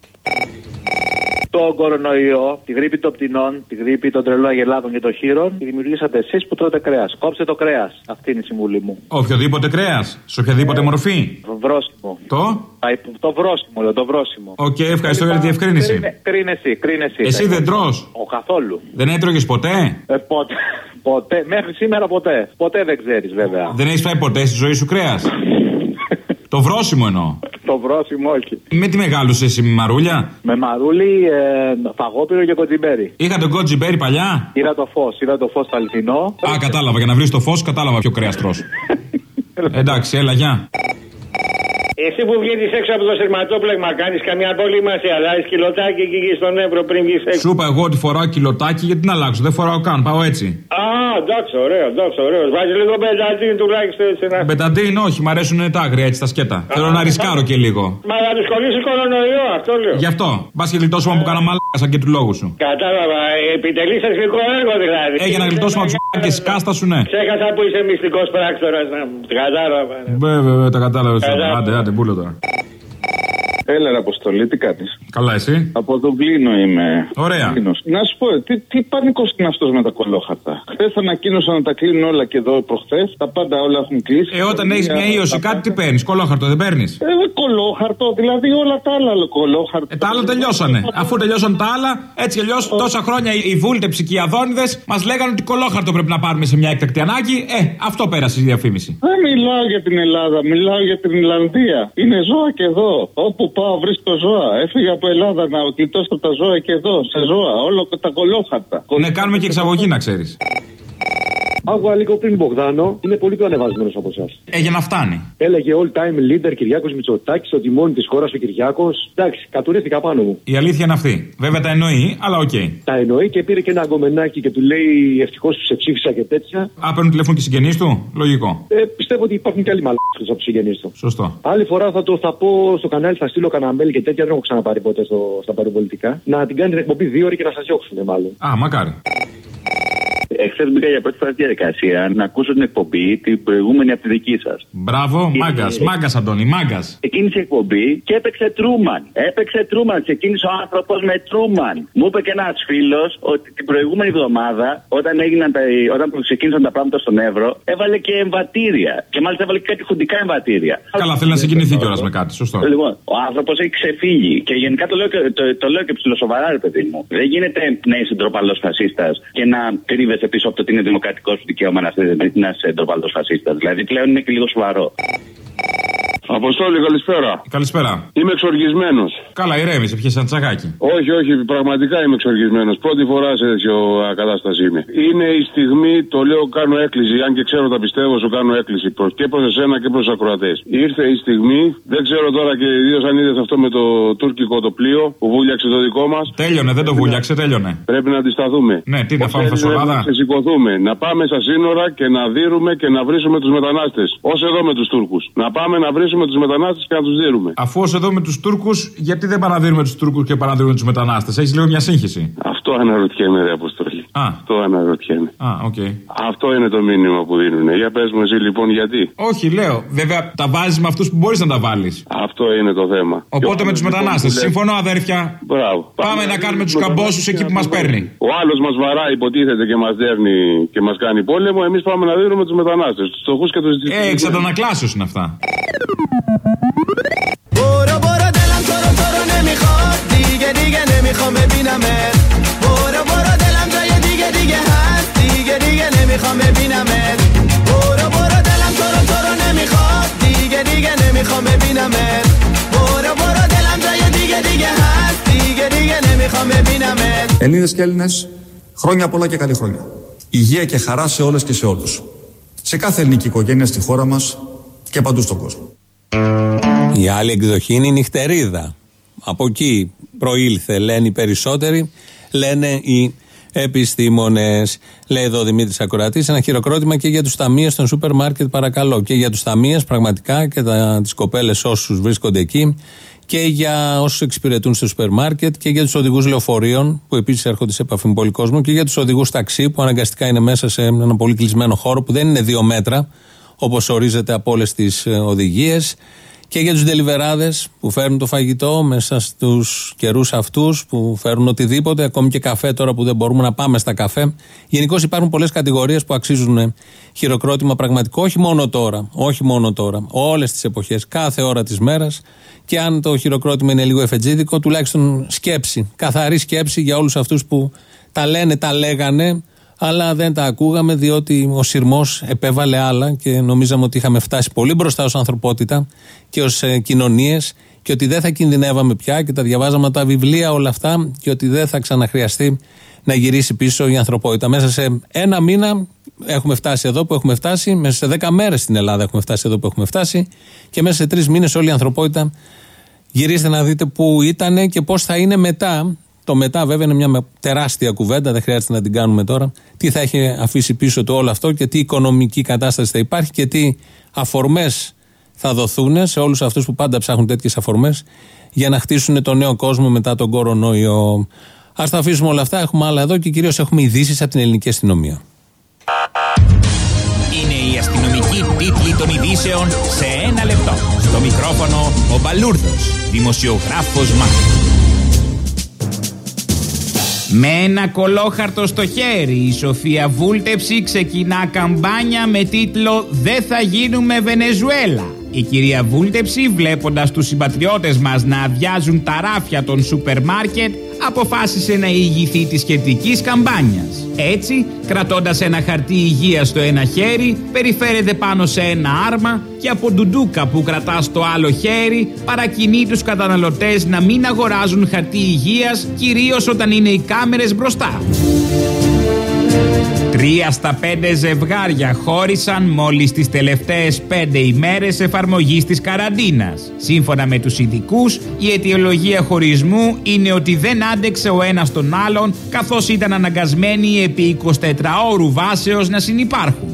Το κορονοϊό, τη γρίπη των πτηνών, τη γρίπη των τρελών αγελάδων και των χείρων, τη δημιουργήσατε εσείς που τρώτε κρέας. Κόψτε το κρέας. Αυτή είναι η συμβουλή μου. Οποιοδήποτε κρέας, σε οποιαδήποτε ε, μορφή. Το βρόσιμο. Το? Το βρόσιμο, λέω, το βρόσιμο. Οκ, okay, ευχαριστώ για τη διευκρίνηση. Κρίνε εσύ, κρίνε εσύ. Εσύ δεν τρως? Ο καθόλου. Δεν έτρωγες ποτέ? Ε, ποτέ. Ποτέ. Μέχρι σήμερα ποτέ. Ποτέ δεν ξέρεις, βέβαια. Δεν έχεις φάει ποτέ στη ζωή σου κρέας? Το βρόσιμο εννοώ. Το βρόσιμο, όχι. Με τι μεγάλωσε εσύ, με μαρούλια? Με μαρούλι, ε, φαγόπυρο και κοτζιμπέρι. Είχα τον κοτζιμπέρι παλιά. Είδα το φως, είδα το φως αληθινό. Α, κατάλαβα. Για να βρεις το φως, κατάλαβα ποιο κρέας τρως. Εντάξει, έλα, γεια. Εσύ που βγαίνεις έξω από το σειρματόπλεγμα, κάνεις καμιά απόλυμαση, αλλάζεις κιλοτάκι εκεί στον Εύρο πριν βγεις έξω? Σου είπα εγώ ότι φοράω κιλοτάκι, γιατί να αλλάξω, δεν φοράω καν, πάω έτσι. Α, εντάξει, ωραίο, εντάξει, ωραίο. Βάζει λίγο μπεταντίν τουλάχιστον έτσι να. Μπεταντίν, όχι, μ' αρέσουν τα άγρια έτσι τα σκέτα. Α, Θέλω να ρισκάρω και λίγο. Μα θα του κολλήσει κορονοϊό, αυτό λέω. Γι' αυτό. Μπα και γλιτώσουμε που κάνα μαλάκα σαν και του λόγου σου. Κατάλαβα, επιτελεί αστικό έργο δηλαδή. Ε, για να γλιτώσουμε από του μαλάκε κάστα σου, ναι. Ξέχασα που είσαι μυστικό πράκτορα να μου. Κατάλαβα. Βέβαια, τα κατάλαβε. Άντε, άντε, πούλο τώρα. Έλα, ρε Αποστολή, τι κάνεις? Καλά, εσύ? Από τον Κλίνο είμαι. Ωραία. Κλίνος. Να σου πω, τι, τι πανικός είναι αυτός με τα κολόχαρτα? Χθες ανακοίνωσαν να τα κλείνουν όλα και εδώ προχθές. Τα πάντα όλα έχουν κλείσει. Ε, όταν έχεις μια ίωση, κάτι τι παίρνεις? Κολόχαρτο δεν παίρνεις? Ε, κολόχαρτο, δηλαδή όλα τα άλλα κολόχαρτο. Ε, τα άλλα τελειώσανε. Αφού τελειώσαν τα άλλα, έτσι κι αλλιώς τόσα χρόνια οι βούλτεψοι και οι αδόνιδες μας λέγανε ότι κολόχαρτο πρέπει να πάρουμε σε μια έκτακτη ανάγκη. Ε, αυτό πέρασε η διαφήμιση. Δεν μιλάω για την Ελλάδα, μιλάω για την Ιρλανδία. Είναι ζώα και εδώ. Όπου πάω βρίσκω ζώα. Έφυγα από Ελλάδα να γλιτώσω τα ζώα και εδώ. Σε ζώα, όλο τα κολόχαρτα. Ναι, κάνουμε και εξαγωγή να ξέρεις. Άκουγα λίγο πριν Μπογδάνο, είναι πολύ πιο ανεβασμένο από εσάς. Ε, για να φτάνει. Έλεγε all time leader Κυριάκος Μητσοτάκης, ότι μόνη της χώρας ο Κυριάκος. Εντάξει, κατουρίστηκα πάνω μου. Η αλήθεια είναι αυτή. Βέβαια τα εννοεί, αλλά οκ. Okay. Τα εννοεί και πήρε και ένα αγκομενάκι και του λέει ευτυχώς που σε ψήφισα και τέτοια. Α, παίρνουν τηλέφωνο και συγγενείς του. Λογικό. Ε, πιστεύω ότι υπάρχουν και άλλοι μαλάκες από τους συγγενείς του. Σωστό. Άλλη φορά θα το θα πω στο κανάλι, θα στείλω κανένα mail και τέτοια. Δεν έχω ξαναπάρει ποτέ στο, στα παροπολιτικά. Να την κάνει την εκπομπή δύο ώρες και να σας διώξουν μάλλον. Α, μακάρι. Εχθές μπήκα για πρώτη φορά στη διαδικασία να ακούσω την εκπομπή την προηγούμενη από τη δική σας. Μπράβο, μάγκας, μάγκας Αντώνη, μάγκας. Εκείνη η εκπομπή και έπαιξε Τρούμαν. Έπαιξε Τρούμαν, ξεκίνησε ο άνθρωπος με Τρούμαν. Μου είπε και ένας φίλος ότι την προηγούμενη εβδομάδα, όταν, έγιναν τα, όταν ξεκίνησαν τα πράγματα στον Εύρο, έβαλε και εμβατήρια. Και μάλιστα έβαλε και κάτι χουντικά εμβατήρια. Καλά, θέλει να συγκινηθεί κιόλας με κάτι, σωστό. Λοιπόν, ο άνθρωπος έχει ξεφύγει. Και γενικά το λέω και, το, το λέω και ψιλοσοβαρά, ρε παιδί μου. Δεν γίνεται να είσαι ντροπαλός φασίστας και να κρύβεσαι πίσω από το ότι είναι δημοκρατικό σου δικαίωμα να είσαι ντροπαλός φασίστας. Δηλαδή πλέον είναι και λίγο σοβαρό. Αποστόλη, καλησπέρα. Καλησπέρα. Είμαι εξοργισμένος. Καλά, ηρέμησε, πιέσε ένα τσακάκι. Όχι, όχι, πραγματικά είμαι εξοργισμένος. Πρώτη φορά σε τέτοιο κατάσταση είμαι. Είναι η στιγμή, το λέω, κάνω έκκληση. Αν και ξέρω, τα πιστεύω, σου κάνω έκκληση. Και προς εσένα και προς τους ακροατές. Ήρθε η στιγμή, δεν ξέρω τώρα και ιδίως αν είδες αυτό με το τουρκικό το πλοίο που βούλιαξε το δικό μας. Τέλειωνε, δεν το βούλιαξε, τέλειωνε. Πρέπει να αντισταθούμε. Ναι, τι να φάμε φασολάδα. Να ξεσηκωθούμε, να πάμε στα σύνορα και να δίνουμε και να βρίσουμε τους μετανάστες. Ως εδώ με τους Τούρκους. Να πάμε να βρίσουμε τους μετανάστες και να τους δίνουμε. Αφού ως εδώ με τους Τούρκους, γιατί δεν παραδίνουμε τους Τούρκους και παραδίνουμε τους μετανάστες? Έχεις λίγο μια σύγχυση. Αυτό αναρωτιέμαι, ρε Αποστόλη. Α. Αυτό αναρωτιέμαι. Α, οκ. Okay. Αυτό είναι το μήνυμα που δίνουν. Για πες μου εσύ λοιπόν γιατί. Όχι, λέω. Βέβαια τα βάζεις με αυτούς που μπορείς να τα βάλεις. Αυτό είναι το θέμα. Οπότε με τους μετανάστες. Λοιπόν, συμφωνώ, αδέρφια. Μπράβο. Πάμε, Πάμε να κάνουμε τους καμπόσους εκεί που μας παίρνει. Ο άλλος μας βαράει, υποτίθεται και μας δέρνει και μας κάνει πόλεμο. Εμείς πάμε να δίνουμε τους μετανάστες. Τους φτωχούς και τους δυτικούς. Ε, εξαντανακλάσεως είναι αυτά. برو برو دلم تو رو تو رو نمیخواد دیگه دیگه نمیخوام ببینمت برو برو دلم جای دیگه دیگه هست دیگه دیگه نمیخوام ببینمت برو برو دلم تو رو تو رو نمیخواد دیگه دیگه نمیخوام ببینمت برو برو دلم جای دیگه دیگه هست دیگه دیگه نمیخوام ببینمت. Έλληνες και Έλληνες, χρόνια πολλά και καλή χρόνια. Υγεία και χαρά σε όλες και σε όλους. Σε κάθε ελληνική οικογένεια στη χώρα μας και παντού στον κόσμο. Η άλλη εκδοχή είναι η νυχτερίδα. Από εκεί προήλθε, λένε οι περισσότεροι, λένε οι επιστήμονες. Λέει εδώ ο Δημήτρης Ακροατής, ένα χειροκρότημα και για τους ταμείες των σούπερ μάρκετ, παρακαλώ. Και για τους ταμείες, πραγματικά, και τα, τις κοπέλες όσους βρίσκονται εκεί, και για όσους εξυπηρετούν στο σούπερ μάρκετ, και για τους οδηγούς λεωφορείων, που επίσης έρχονται σε επαφή με πολύ κόσμο, και για τους οδηγούς ταξί, που αναγκαστικά είναι μέσα σε ένα πολύ κλεισμένο χώρο, που δεν είναι δύο μέτρα, όπως ορίζεται από όλες τις οδηγίες. Και για τους ντελιβεράδες που φέρνουν το φαγητό μέσα στους καιρούς αυτούς, που φέρνουν οτιδήποτε, ακόμη και καφέ τώρα που δεν μπορούμε να πάμε στα καφέ. Γενικώς υπάρχουν πολλές κατηγορίες που αξίζουν χειροκρότημα πραγματικό, όχι μόνο τώρα, όχι μόνο τώρα, όλες τις εποχές, κάθε ώρα της μέρας. Και αν το χειροκρότημα είναι λίγο εφετζίδικο, τουλάχιστον σκέψη, καθαρή σκέψη για όλους αυτούς που τα λένε, τα λέγανε, αλλά δεν τα ακούγαμε διότι ο σειρμός επέβαλε άλλα και νομίζαμε ότι είχαμε φτάσει πολύ μπροστά ως ανθρωπότητα και ως ε, κοινωνίες και ότι δεν θα κινδυνεύαμε πια και τα διαβάζαμε τα βιβλία όλα αυτά και ότι δεν θα ξαναχρειαστεί να γυρίσει πίσω η ανθρωπότητα. Μέσα σε ένα μήνα έχουμε φτάσει εδώ που έχουμε φτάσει, μέσα σε δέκα μέρες στην Ελλάδα έχουμε φτάσει εδώ που έχουμε φτάσει και μέσα σε τρεις μήνες όλη η ανθρωπότητα γυρίστε να δείτε πού ήταν και πώς θα είναι μετά. Το μετά βέβαια είναι μια τεράστια κουβέντα, δεν χρειάζεται να την κάνουμε τώρα. Τι θα έχει αφήσει πίσω του όλο αυτό και τι οικονομική κατάσταση θα υπάρχει και τι αφορμές θα δοθούν σε όλους αυτούς που πάντα ψάχνουν τέτοιες αφορμές για να χτίσουν τον νέο κόσμο μετά τον κορονοϊό. Ας τα αφήσουμε όλα αυτά, έχουμε άλλα εδώ και κυρίως έχουμε ειδήσεις από την ελληνική αστυνομία. Είναι η αστυνομική τίτλη των ειδήσεων σε ένα λεπτό. Στο μικρόφωνο ο Μπαλούρδος, δημοσιογράφος Μάρκος. Με ένα κολόχαρτο στο χέρι, η Σοφία Βούλτεψη ξεκινά καμπάνια με τίτλο «Δεν θα γίνουμε Βενεζουέλα». Η κυρία Βούλτεψη, βλέποντας τους συμπατριώτες μας να αδειάζουν τα ράφια των σούπερ μάρκετ, αποφάσισε να ηγηθεί της σχετικής καμπάνιας. Έτσι, κρατώντας ένα χαρτί υγείας στο ένα χέρι, περιφέρεται πάνω σε ένα άρμα και από ντουντούκα που κρατά στο άλλο χέρι, παρακινεί τους καταναλωτές να μην αγοράζουν χαρτί υγείας, κυρίως όταν είναι οι κάμερες μπροστά. Τρία στα πέντε ζευγάρια χώρισαν μόλις τις τελευταίες πέντε ημέρες εφαρμογής της καραντίνας. Σύμφωνα με τους ειδικούς, η αιτιολογία χωρισμού είναι ότι δεν άντεξε ο ένας τον άλλον, καθώς ήταν αναγκασμένοι επί εικοσιτετράωρου βάσεως να συνυπάρχουν.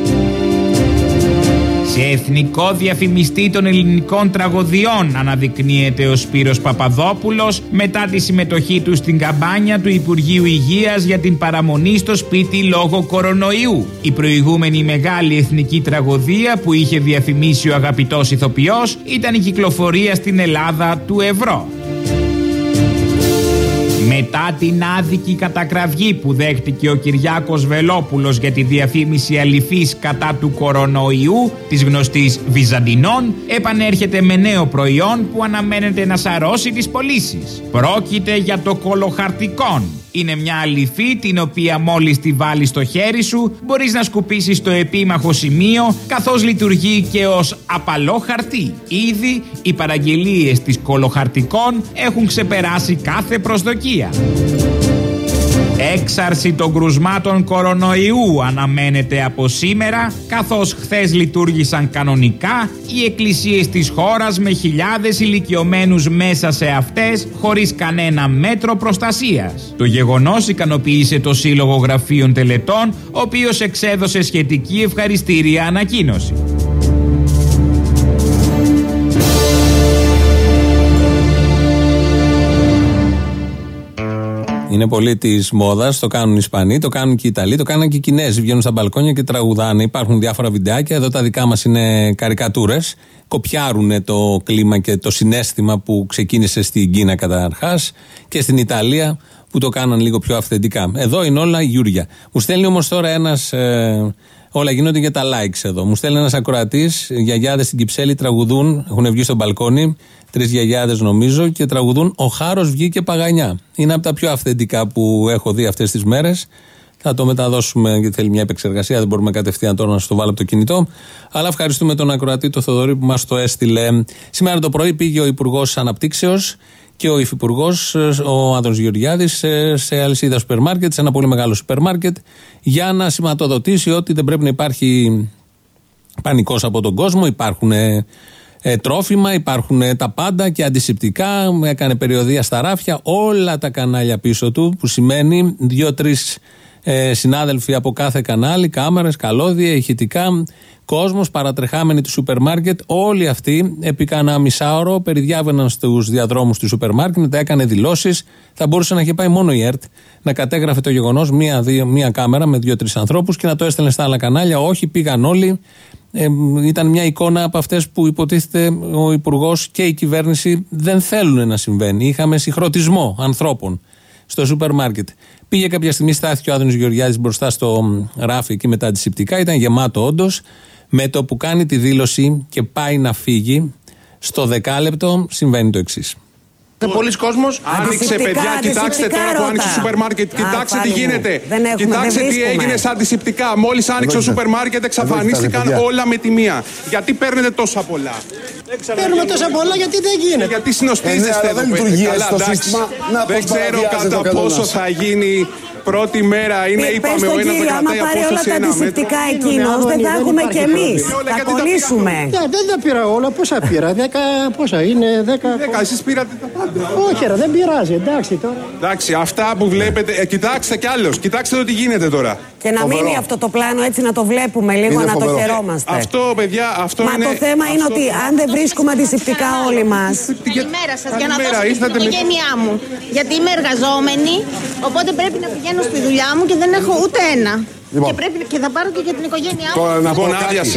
Σε εθνικό διαφημιστή των ελληνικών τραγωδιών αναδεικνύεται ο Σπύρος Παπαδόπουλος μετά τη συμμετοχή του στην καμπάνια του Υπουργείου Υγείας για την παραμονή στο σπίτι λόγω κορονοϊού. Η προηγούμενη μεγάλη εθνική τραγωδία που είχε διαφημίσει ο αγαπητός ηθοποιός ήταν η κυκλοφορία στην Ελλάδα του ευρώ. Μετά την άδικη κατακραυγή που δέχτηκε ο Κυριάκος Βελόπουλος για τη διαφήμιση αληφής κατά του κορονοϊού της γνωστής Βυζαντινών, επανέρχεται με νέο προϊόν που αναμένεται να σαρώσει τις πωλήσεις. Πρόκειται για το κολοχαρτικόν. Είναι μια αληφή την οποία μόλις τη βάλεις στο χέρι σου μπορείς να σκουπίσεις το επίμαχο σημείο, καθώς λειτουργεί και ως απαλό χαρτί. Ήδη οι παραγγελίες της κολοχαρτικών έχουν ξεπεράσει κάθε προσδοκία. Έξαρση των κρουσμάτων κορονοϊού αναμένεται από σήμερα, καθώς χθες λειτουργήσαν κανονικά οι εκκλησίες της χώρας με χιλιάδες ηλικιωμένους μέσα σε αυτές χωρίς κανένα μέτρο προστασίας. Το γεγονός ικανοποίησε το Σύλλογο Γραφείων Τελετών, ο οποίος εξέδωσε σχετική ευχαριστήρια ανακοίνωση. Είναι πολύ της μόδας, το κάνουν οι Ισπανοί, το κάνουν και οι Ιταλοί, το κάνουν και οι Κινέζοι. Βγαίνουν στα μπαλκόνια και τραγουδάνε. Υπάρχουν διάφορα βιντεάκια. Εδώ τα δικά μας είναι καρικατούρες. Κοπιάρουν το κλίμα και το συναίσθημα που ξεκίνησε στην Κίνα καταρχάς και στην Ιταλία που το κάναν λίγο πιο αυθεντικά. Εδώ είναι όλα γιούρια. Μου στέλνει όμως τώρα ένας. Ε, όλα γίνονται για τα likes εδώ. Μου στέλνει ένας ακροατής. Γιαγιάδες στην Κυψέλη τραγουδούν, έχουν βγει στο μπαλκόνι. Τρεις γιαγιάδες νομίζω και τραγουδούν «Ο Χάρος βγήκε Παγανιά». Είναι από τα πιο αυθεντικά που έχω δει αυτές τις μέρες. Θα το μεταδώσουμε γιατί θέλει μια επεξεργασία, δεν μπορούμε κατευθείαν τώρα να στο βάλω από το κινητό. Αλλά ευχαριστούμε τον ακροατή το Θοδωρή που μας το έστειλε. Σήμερα το πρωί πήγε ο Υπουργός Αναπτύξεως και ο Υφυπουργός, ο Άδωνης Γεωργιάδης, σε αλυσίδα σούπερ μάρκετ, σε ένα πολύ μεγάλο σούπερ μάρκετ, για να σηματοδοτήσει ότι δεν πρέπει να υπάρχει πανικός από τον κόσμο. Υπάρχουν Ε, τρόφιμα, υπάρχουν ε, τα πάντα και αντισηπτικά. Έκανε περιοδεία στα ράφια, όλα τα κανάλια πίσω του, που σημαίνει δύο-τρεις ε, συνάδελφοι από κάθε κανάλι, κάμερες, καλώδια, ηχητικά, κόσμος, παρατρεχάμενοι του σούπερ μάρκετ. Όλοι αυτοί επί κάνα μισάωρο περιδιάβαιναν στους διαδρόμους του σούπερ μάρκετ, μετά έκανε δηλώσεις. Θα μπορούσε να είχε πάει μόνο η ΕΡΤ να κατέγραφε το γεγονός, μία, δύο, μία κάμερα με δύο-τρεις ανθρώπους και να το έστελνε στα άλλα κανάλια. Όχι, πήγαν όλοι. Ε, ήταν μια εικόνα από αυτές που υποτίθεται ο Υπουργός και η κυβέρνηση δεν θέλουν να συμβαίνει. Είχαμε συγχρονισμό ανθρώπων στο σούπερ μάρκετ. Πήγε κάποια στιγμή, στάθηκε ο Άδωνης Γεωργιάδης μπροστά στο ράφι εκεί με τα αντισηπτικά. Ήταν γεμάτο όντως. Με το που κάνει τη δήλωση και πάει να φύγει, στο δεκάλεπτο συμβαίνει το εξής. Πολλοί κόσμος άνοιξε, παιδιά. Κοιτάξτε τώρα που άνοιξε το σούπερ μάρκετ. Κοιτάξτε τι γίνεται. Κοιτάξτε τι έγινε σαν αντισηπτικά. Μόλις άνοιξε το σούπερ μάρκετ, εξαφανίστηκαν όλα με τη μία. Γιατί παίρνετε τόσα πολλά? Παίρνουμε τόσα πολλά γιατί δεν γίνεται. Γιατί συνοστίζεστε εδώ πέρα? Δεν ξέρω κατά πόσο θα γίνει. Πρώτη μέρα είναι, Πε, είπαμε, ο ένας δεν κρατάει απόσταση ένα μέτρο. Άμα πάρει όλα τα αντισηπτικά εκείνος, δεν θα έχουμε κι εμείς. Θα κολλήσουμε. Δεν τα πήρα όλα. Πόσα πήρα? Δέκα, πόσα είναι? Δέκα. Δέκα, εσείς πήρατε τα πάντα. Όχι, ρε, δεν πειράζει. Εντάξει τώρα. Εντάξει, αυτά που βλέπετε. Ε, κοιτάξτε κι άλλος. Κοιτάξτε το τι γίνεται τώρα. Και να μείνει αυτό το πλάνο έτσι να το βλέπουμε λίγο, να το χαιρόμαστε. Αυτό, παιδιά, αυτό Μα είναι. Μα το θέμα είναι ότι αν δεν βρίσκουμε αντισηπτικά όλοι μας. Καλημέρα σας. Για να δώσω στην οικογένειά μου. Γιατί είμαι εργαζόμενη, οπότε πρέπει να πηγαίνω στη δουλειά μου και δεν έχω ούτε ένα. Λοιπόν. Και, πρέπει, και θα πάρω και για την οικογένειά μου. Τώρα να πω άδειασε.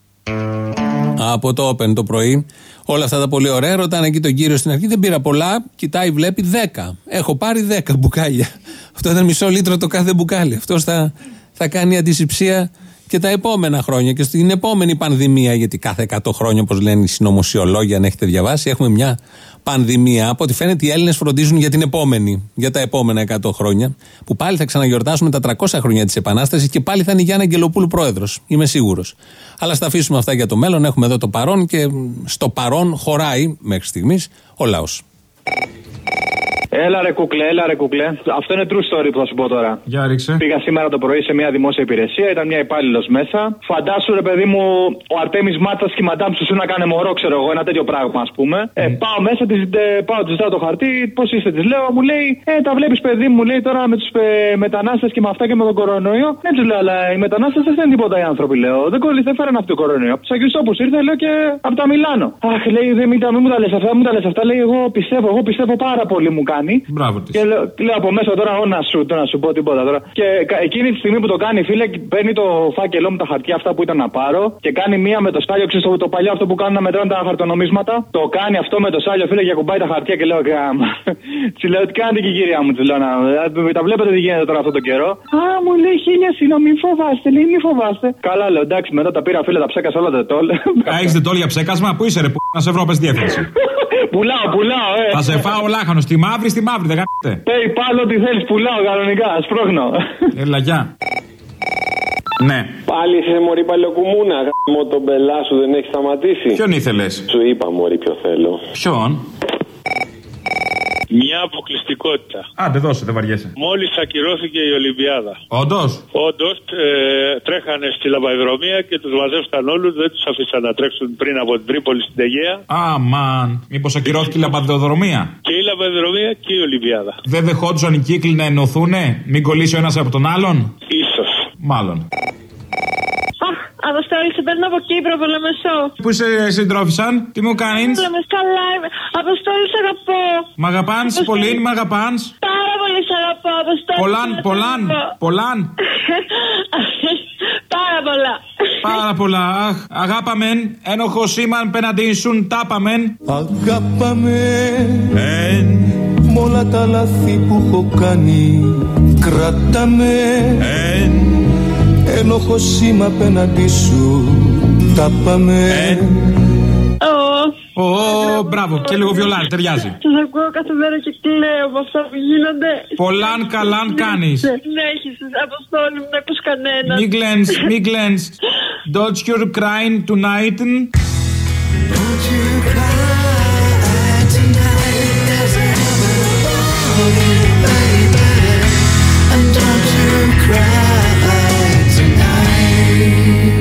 Από το Open το πρωί, όλα αυτά τα πολύ ωραία. Ρωτάνε εκεί τον κύριο στην αρχή, δεν πήρα πολλά. Κοιτάει, βλέπει δέκα. Έχω πάρει δέκα μπουκάλια. Αυτό ήταν μισό λίτρο το κάθε μπουκάλι. Αυτό θα, θα κάνει αντισηψία και τα επόμενα χρόνια και στην επόμενη πανδημία. Γιατί κάθε εκατό χρόνια, όπως λένε οι συνωμοσιολόγοι, αν έχετε διαβάσει, έχουμε μια πανδημία. Από ό,τι φαίνεται, οι Έλληνες φροντίζουν για την επόμενη, για τα επόμενα εκατό χρόνια. Που πάλι θα ξαναγιορτάσουμε τα τριακόσια χρόνια της Επανάστασης και πάλι θα είναι η Γιάννα Αγγελοπούλου πρόεδρος. Είμαι σίγουρος. Αλλά στα αφήσουμε αυτά για το μέλλον. Έχουμε εδώ το παρόν και στο παρόν χωράει μέχρι στιγμής ο λαός. Έλα ρε κουκλέ, έλα ρε κουκλέ. Αυτό είναι true story που θα σου πω τώρα. Για ρίξε. Πήγα σήμερα το πρωί σε μια δημόσια υπηρεσία, ήταν μια υπάλληλος μέσα. Φαντάσου ρε παιδί μου, ο Αρτέμις Μάτσας και η μαντάμ σου να κάνε μωρό, ξέρω εγώ, ένα τέτοιο πράγμα ας πούμε. Mm. Ε, πάω μέσα, της, ε, πάω, της ζητάω το χαρτί, πώς είστε, της λέω, μου λέει, ε, τα βλέπεις παιδί μου, λέει τώρα με τους ε, μετανάστες και με αυτά και με τον κορονοϊό. Ναι, τους λέω, αλλά οι μετανάστες δεν είναι τίποτα οι άνθρωποι, λέω. Δεν κολλή, δεν φέραν αυτό το κορονοϊό. Από τους Αγιοσόπους ήρθε, λέω και από τα Μιλάνο. Αχ, λέει, δεν μην, μην μου τα λες αυτά, μην τα λες αυτά, λέει, εγώ πιστεύω, εγώ πιστεύω πάρα πολύ μου κάνει. Μπράβο της. Και λέω, λέω από μέσα τώρα, εγώ να σου, να σου πω τίποτα τώρα. Και εκείνη τη στιγμή που το κάνει, φίλε, παίρνει το φάκελό μου τα χαρτιά αυτά που ήταν να πάρω και κάνει μία με το σάλιο, ξέρεις το, το παλιό αυτό που κάνουν να μετράνε τα χαρτονομίσματα. Το κάνει αυτό με το σάλιο, φίλε, και κουμπάει τα χαρτιά και λέω, γάμα. Τσι λέω, τι κάνετε και κυρία μου, τσι λέω, να, τα βλέπετε τι γίνεται τώρα αυτό το καιρό. Α, μου λέει χίλια συγγνώμη, μην φοβάστε, λέει, μην φοβάστε. Καλά, λέω, εντάξει, μετά τα πήρα, φίλε, τα ψέκασα όλα τα τόλ. Έχεις δεν τόλ για ψέκασμα, πού είσαι, ρε, που να σε βρω, πες διεύθυνση. Πουλάω, πουλάω, ε. Θα σε φάω λάχανο, στη μαύρη, στη μαύρη, δεν κάνετε. Πέι, πάλι ό,τι θέλεις, πουλάω κανονικά, σπρώχνω. Έλα, γεια. Ναι. Πάλι είσαι μωρή παλαιοκουμούνα. Γάμο τον μπελά σου δεν έχει σταματήσει. Ποιον ήθελες? Σου είπα μωρή ποιο θέλω. Ποιον? Μια αποκλειστικότητα. Άντε δώσε, δεν βαριέσαι. Μόλις ακυρώθηκε η Ολυμπιάδα. Όντως? Όντως, ε, τρέχανε στη λαμπαδρομία και τους μαζεύτηκαν όλους. Δεν τους αφήσαν να τρέξουν πριν από την Τρίπολη στην Αιγαία. Αμάν. Μήπως ακυρώθηκε η λαμπαδρομία? Και η λαμπαδρομία και η Ολυμπιάδα. Δεν δεχόντουσαν οι κύκλοι να ενωθούνε? Μην κολλήσει ο ένας από τον άλλον? Ίσως. Μάλλον. Αποστόλη, σε παίρνω από Κύπρο, από Λεμεσό. Πού είσαι συντρόφισαν, τι μου κάνεις? Λεμεσό, καλά είμαι. Αποστόλη, σε αγαπώ. Μ' αγαπάνς, πολύ, μ' αγαπάνς. Πάρα πολύ σε αγαπώ, Αποστόλη. Πολλάν, πολλάν, πολλάν. Πάρα πολλά. Πάρα πολλά, αχ, αγάπαμεν, ένοχο σήμαν πέναντι σουν τάπαμεν. Αγάπαμεν, μ' όλα τα λάθη που έχω κάνει. Κράταμε, ένοχο σήμα απέναντι σου. Τα πάμε. Ω, μπράβο, και λίγο βιολάρι, ταιριάζει. Σας ακούω κάθε μέρα και κλαίω με αυτά που γίνονται. Πολλάν καλάν κάνεις. Ναι, έχεις, Αποστόλη μου, να ακούς κανέναν. Μη γκλένς, μη γκλένς. Don't you cry tonight. Don't you cry tonight. There's another morning, baby. And don't you cry tonight.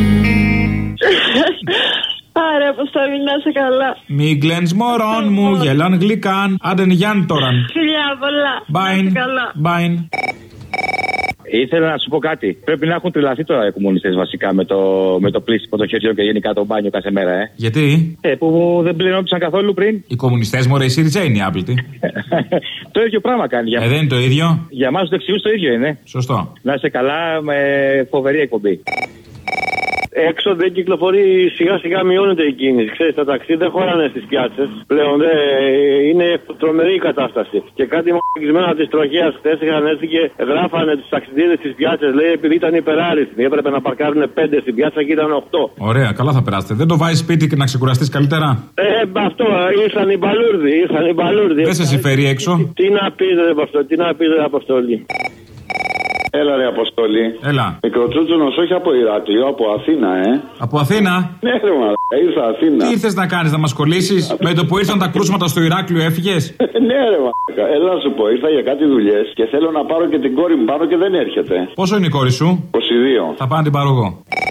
Άρα, Αποστόλη, να είσαι καλά. Μη γκλένς μωρών μου, γελάν γλυκάν. Άντε Γιάννη τωραν. Φιλιά, πολλά. Μπάιν, μπάιν. Ήθελα να σου πω κάτι. Πρέπει να έχουν τρελαθεί τώρα οι κομμουνιστές βασικά με το, με το πλήσιμο των χεριών και γενικά το μπάνιο κάθε μέρα, ε. Γιατί? Ε, που δεν πληρώνονταν καθόλου πριν. Οι κομμουνιστές μωρέ, η ΣΥΡΙΖΑ είναι η άπλητη. Το ίδιο πράγμα κάνει. Για... Ε, δεν είναι το ίδιο. Για εμάς τους δεξιούς το ίδιο είναι. Σωστό. Να είσαι καλά, με φοβερή εκπομπή. Έξω δεν κυκλοφορεί, σιγά σιγά μειώνεται η κίνηση. Ξέρεις, τα ταξί δεν χωράνε στις πιάτσες. Πλέον δε, είναι τρομερή η κατάσταση. Και κάτι μαγισμένο τη τροχέα χθες είχαν έρθει και γράφανε τους ταξιδίδες στις πιάτσες. Λέει επειδή ήταν υπεράριθμοι. Έπρεπε να παρκάρουν πέντε στην πιάτσα και ήταν οκτώ. Ωραία, καλά θα περάσετε. Δεν το βάζεις σπίτι και να ξεκουραστείς καλύτερα? Ε, αυτό, ήρθαν οι μπαλούρδοι. Ήρθαν οι μπαλούρδοι. Δεν σε συμφέρει έξω. Τι να πεις ρε Αποστόλη, τι να πεις ρε Αποστόλη. Έλα ρε Αποστόλη. Έλα. Μικροτσούτσουνος όχι από Ηράκλειο, από Αθήνα, ε. Από Αθήνα? Ναι ρε μα, ήρθα Αθήνα. Τι ήρθες να κάνεις, να μας κολλήσεις? Με το που ήρθαν τα κρούσματα στο Ηράκλειο έφυγες? Ναι ρε μα, έλα να σου πω, ήρθα για κάτι δουλειές και θέλω να πάρω και την κόρη μου πάνω και δεν έρχεται. Πόσο είναι η κόρη σου? είκοσι δύο. Θα πάω να την πάρω εγώ.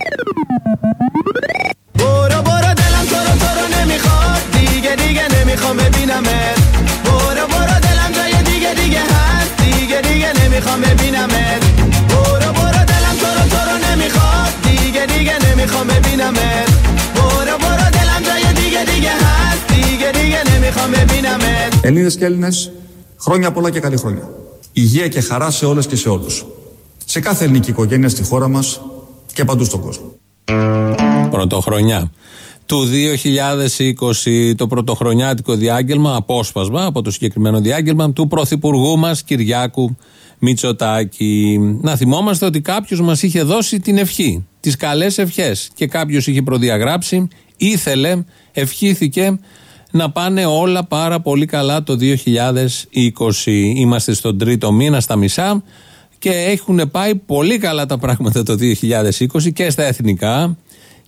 برو برو دلم تو رو تو رو نمیخواد دیگه دیگه نمیخوام ببینمت برو برو دلم جای دیگه دیگه هست دیگه دیگه نمیخوام ببینمت برو برو دلم تو رو تو رو نمیخواد دیگه دیگه نمیخوام ببینمت برو برو دلم جای دیگه دیگه هست دیگه دیگه نمیخوام ببینمت. Ελληνίδες και Έλληνες, χρόνια πολλά και καλή χρόνια. Υγεία και χαρά σε όλες και σε όλους. Σε κάθε ελληνική οικογένεια στη χώρα μας και παντού στον κόσμο. Πρωτοχρονιά του δύο χιλιάδες είκοσι, το πρωτοχρονιάτικο διάγγελμα, απόσπασμα από το συγκεκριμένο διάγγελμα του Πρωθυπουργού μας Κυριάκου Μητσοτάκη. Να θυμόμαστε ότι κάποιος μας είχε δώσει την ευχή, τις καλές ευχές, και κάποιος είχε προδιαγράψει, ήθελε, ευχήθηκε να πάνε όλα πάρα πολύ καλά το δύο χιλιάδες είκοσι. Είμαστε στον τρίτο μήνα, στα μισά, και έχουν πάει πολύ καλά τα πράγματα το δύο χιλιάδες είκοσι και στα εθνικά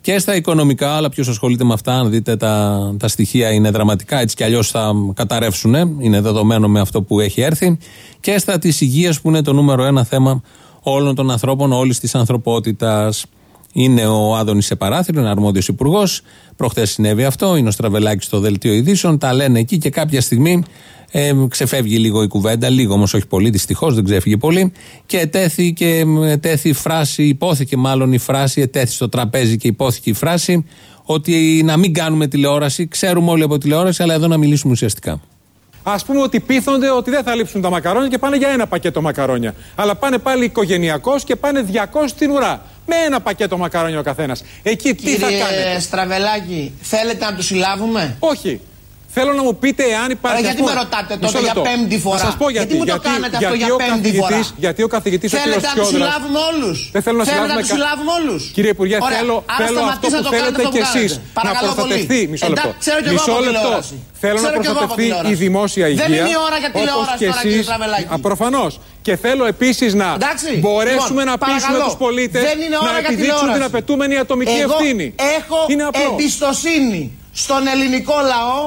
Και στα οικονομικά, αλλά ποιος ασχολείται με αυτά, αν δείτε τα, τα στοιχεία είναι δραματικά, έτσι κι αλλιώς θα καταρρεύσουν, είναι δεδομένο με αυτό που έχει έρθει. Και στα της υγείας που είναι το νούμερο ένα θέμα όλων των ανθρώπων, όλης της ανθρωπότητας. Είναι ο Άδωνης σε παράθυρο, είναι αρμόδιος υπουργός. Προχθές συνέβη αυτό, είναι ο Στραβελάκης στο δελτίο ειδήσεων. Τα λένε εκεί και κάποια στιγμή ε, ξεφεύγει λίγο η κουβέντα, λίγο όμως όχι πολύ, δυστυχώς δεν ξέφυγε πολύ. Και ετέθη, και ετέθη φράση, υπόθηκε μάλλον η φράση, ετέθη στο τραπέζι και υπόθηκε η φράση ότι να μην κάνουμε τηλεόραση. Ξέρουμε όλοι από τηλεόραση, αλλά εδώ να μιλήσουμε ουσιαστικά. Ας πούμε ότι πείθονται ότι δεν θα λείψουν τα μακαρόνια και πάνε για ένα πακέτο μακαρόνια. Αλλά πάνε πάλι οικογενειακώς και πάνε διακόσια στην ουρά. Με ένα πακέτο μακαρόνια ο καθένας. Εκεί τι Κύριε θα κάνετε? Κύριε Στραβελάκη, θέλετε να τους συλλάβουμε? Όχι. Θέλω να μου πείτε εάν υπάρχει. Αλλά γιατί με ρωτάτε τότε για πέμπτη φορά? Να σας πω γιατί. Γιατί μου το γιατί, κάνετε γιατί, αυτό γιατί για πέμπτη φορά? Γιατί ο καθηγητής ο κύριος Τσιόδρας. Θέλετε να τους συλλάβουμε όλους? Δεν θέλω να Θέλετε συλλάβουμε να τους συλλάβουμε όλους? Κύριε Υπουργέ, Ωραία. θέλω, θέλω αυτό που θέλετε κι εσείς. Να προστατευτεί. Μισό λεπτό. Μισό λεπτό. Θέλω να προστατευτεί η δημόσια υγεία. Δεν είναι η ώρα για τηλεόραση τώρα, κύριε Στραβελάκη. Προφανώς. Και θέλω επίσης να μπορέσουμε να πείσουμε τους πολίτες να επιδείξουν την απαιτούμενη ατομική ευθύνη. Έχω εμπιστοσύνη στον ελληνικό λαό.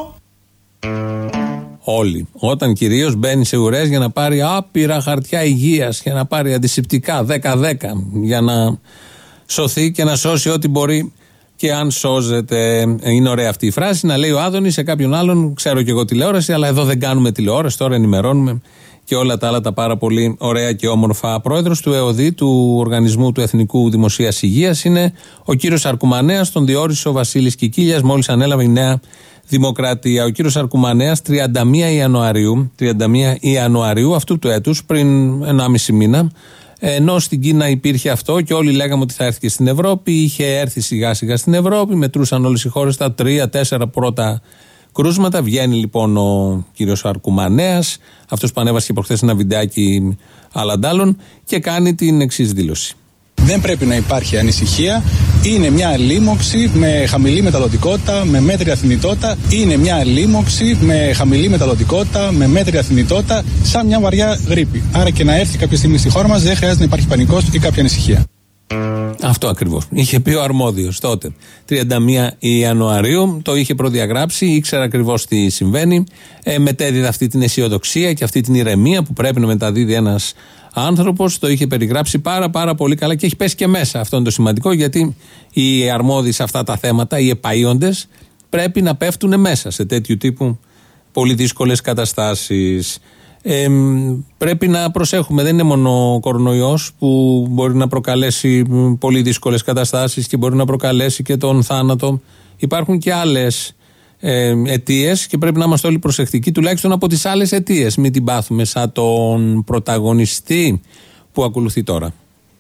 Όλοι. Όταν κυρίως μπαίνει σε ουρές για να πάρει άπειρα χαρτιά υγείας, για να πάρει αντισηπτικά δέκα δέκα, για να σωθεί και να σώσει ό,τι μπορεί και αν σώζεται. Είναι ωραία αυτή η φράση να λέει ο Άδωνης σε κάποιον άλλον. Ξέρω κι εγώ τηλεόραση, αλλά εδώ δεν κάνουμε τηλεόραση, τώρα ενημερώνουμε και όλα τα άλλα τα πάρα πολύ ωραία και όμορφα. Πρόεδρος του ΕΟΔΗ, του Οργανισμού του Εθνικού Δημοσίας Υγείας, είναι ο κύριος Αρκουμανέας. Τον διόρισε ο Βασίλης Κικίλιας μόλις ανέλαβε η Νέα Δημοκρατία. Ο κύριος Αρκουμανέας τριάντα μία Ιανουαρίου, τριάντα μία Ιανουαρίου αυτού του έτους, πριν ενάμιση μήνα, ενώ στην Κίνα υπήρχε αυτό και όλοι λέγαμε ότι θα έρθει και στην Ευρώπη, είχε έρθει σιγά σιγά στην Ευρώπη, μετρούσαν όλες οι χώρες τα τρία τέσσερα πρώτα κρούσματα. Βγαίνει λοιπόν ο κύριος Αρκουμανέας, αυτός που ανέβασε προχθές ένα βιντεάκι αλλαντάλλων, και κάνει την εξής δήλωση. Δεν πρέπει να υπάρχει ανησυχία. Είναι μια λίμωξη με χαμηλή μεταδοτικότητα, με μέτρια θνητότητα. Είναι μια λίμωξη με χαμηλή μεταδοτικότητα, με μέτρια θνητότητα, σαν μια βαριά γρίπη. Άρα και να έρθει κάποια στιγμή στη χώρα μας δεν χρειάζεται να υπάρχει πανικός ή κάποια ανησυχία. Αυτό ακριβώς. Είχε πει ο αρμόδιος τότε. τριάντα μία Ιανουαρίου το είχε προδιαγράψει, ήξερα ακριβώς τι συμβαίνει. Ε, μετέδιδε αυτή την αισιοδοξία και αυτή την ηρεμία που πρέπει να μεταδίδει ένας άνθρωπος. Το είχε περιγράψει πάρα πάρα πολύ καλά και έχει πέσει και μέσα. Αυτό είναι το σημαντικό, γιατί οι αρμόδιοι σε αυτά τα θέματα, οι επαΐοντες, πρέπει να πέφτουν μέσα σε τέτοιου τύπου πολύ δύσκολες καταστάσεις. Ε, πρέπει να προσέχουμε, δεν είναι μόνο ο κορονοϊός που μπορεί να προκαλέσει πολύ δύσκολες καταστάσεις και μπορεί να προκαλέσει και τον θάνατο. Υπάρχουν και άλλες ε, αιτίες και πρέπει να είμαστε όλοι προσεκτικοί, τουλάχιστον από τις άλλες αιτίες. Μην την πάθουμε σαν τον πρωταγωνιστή που ακολουθεί τώρα.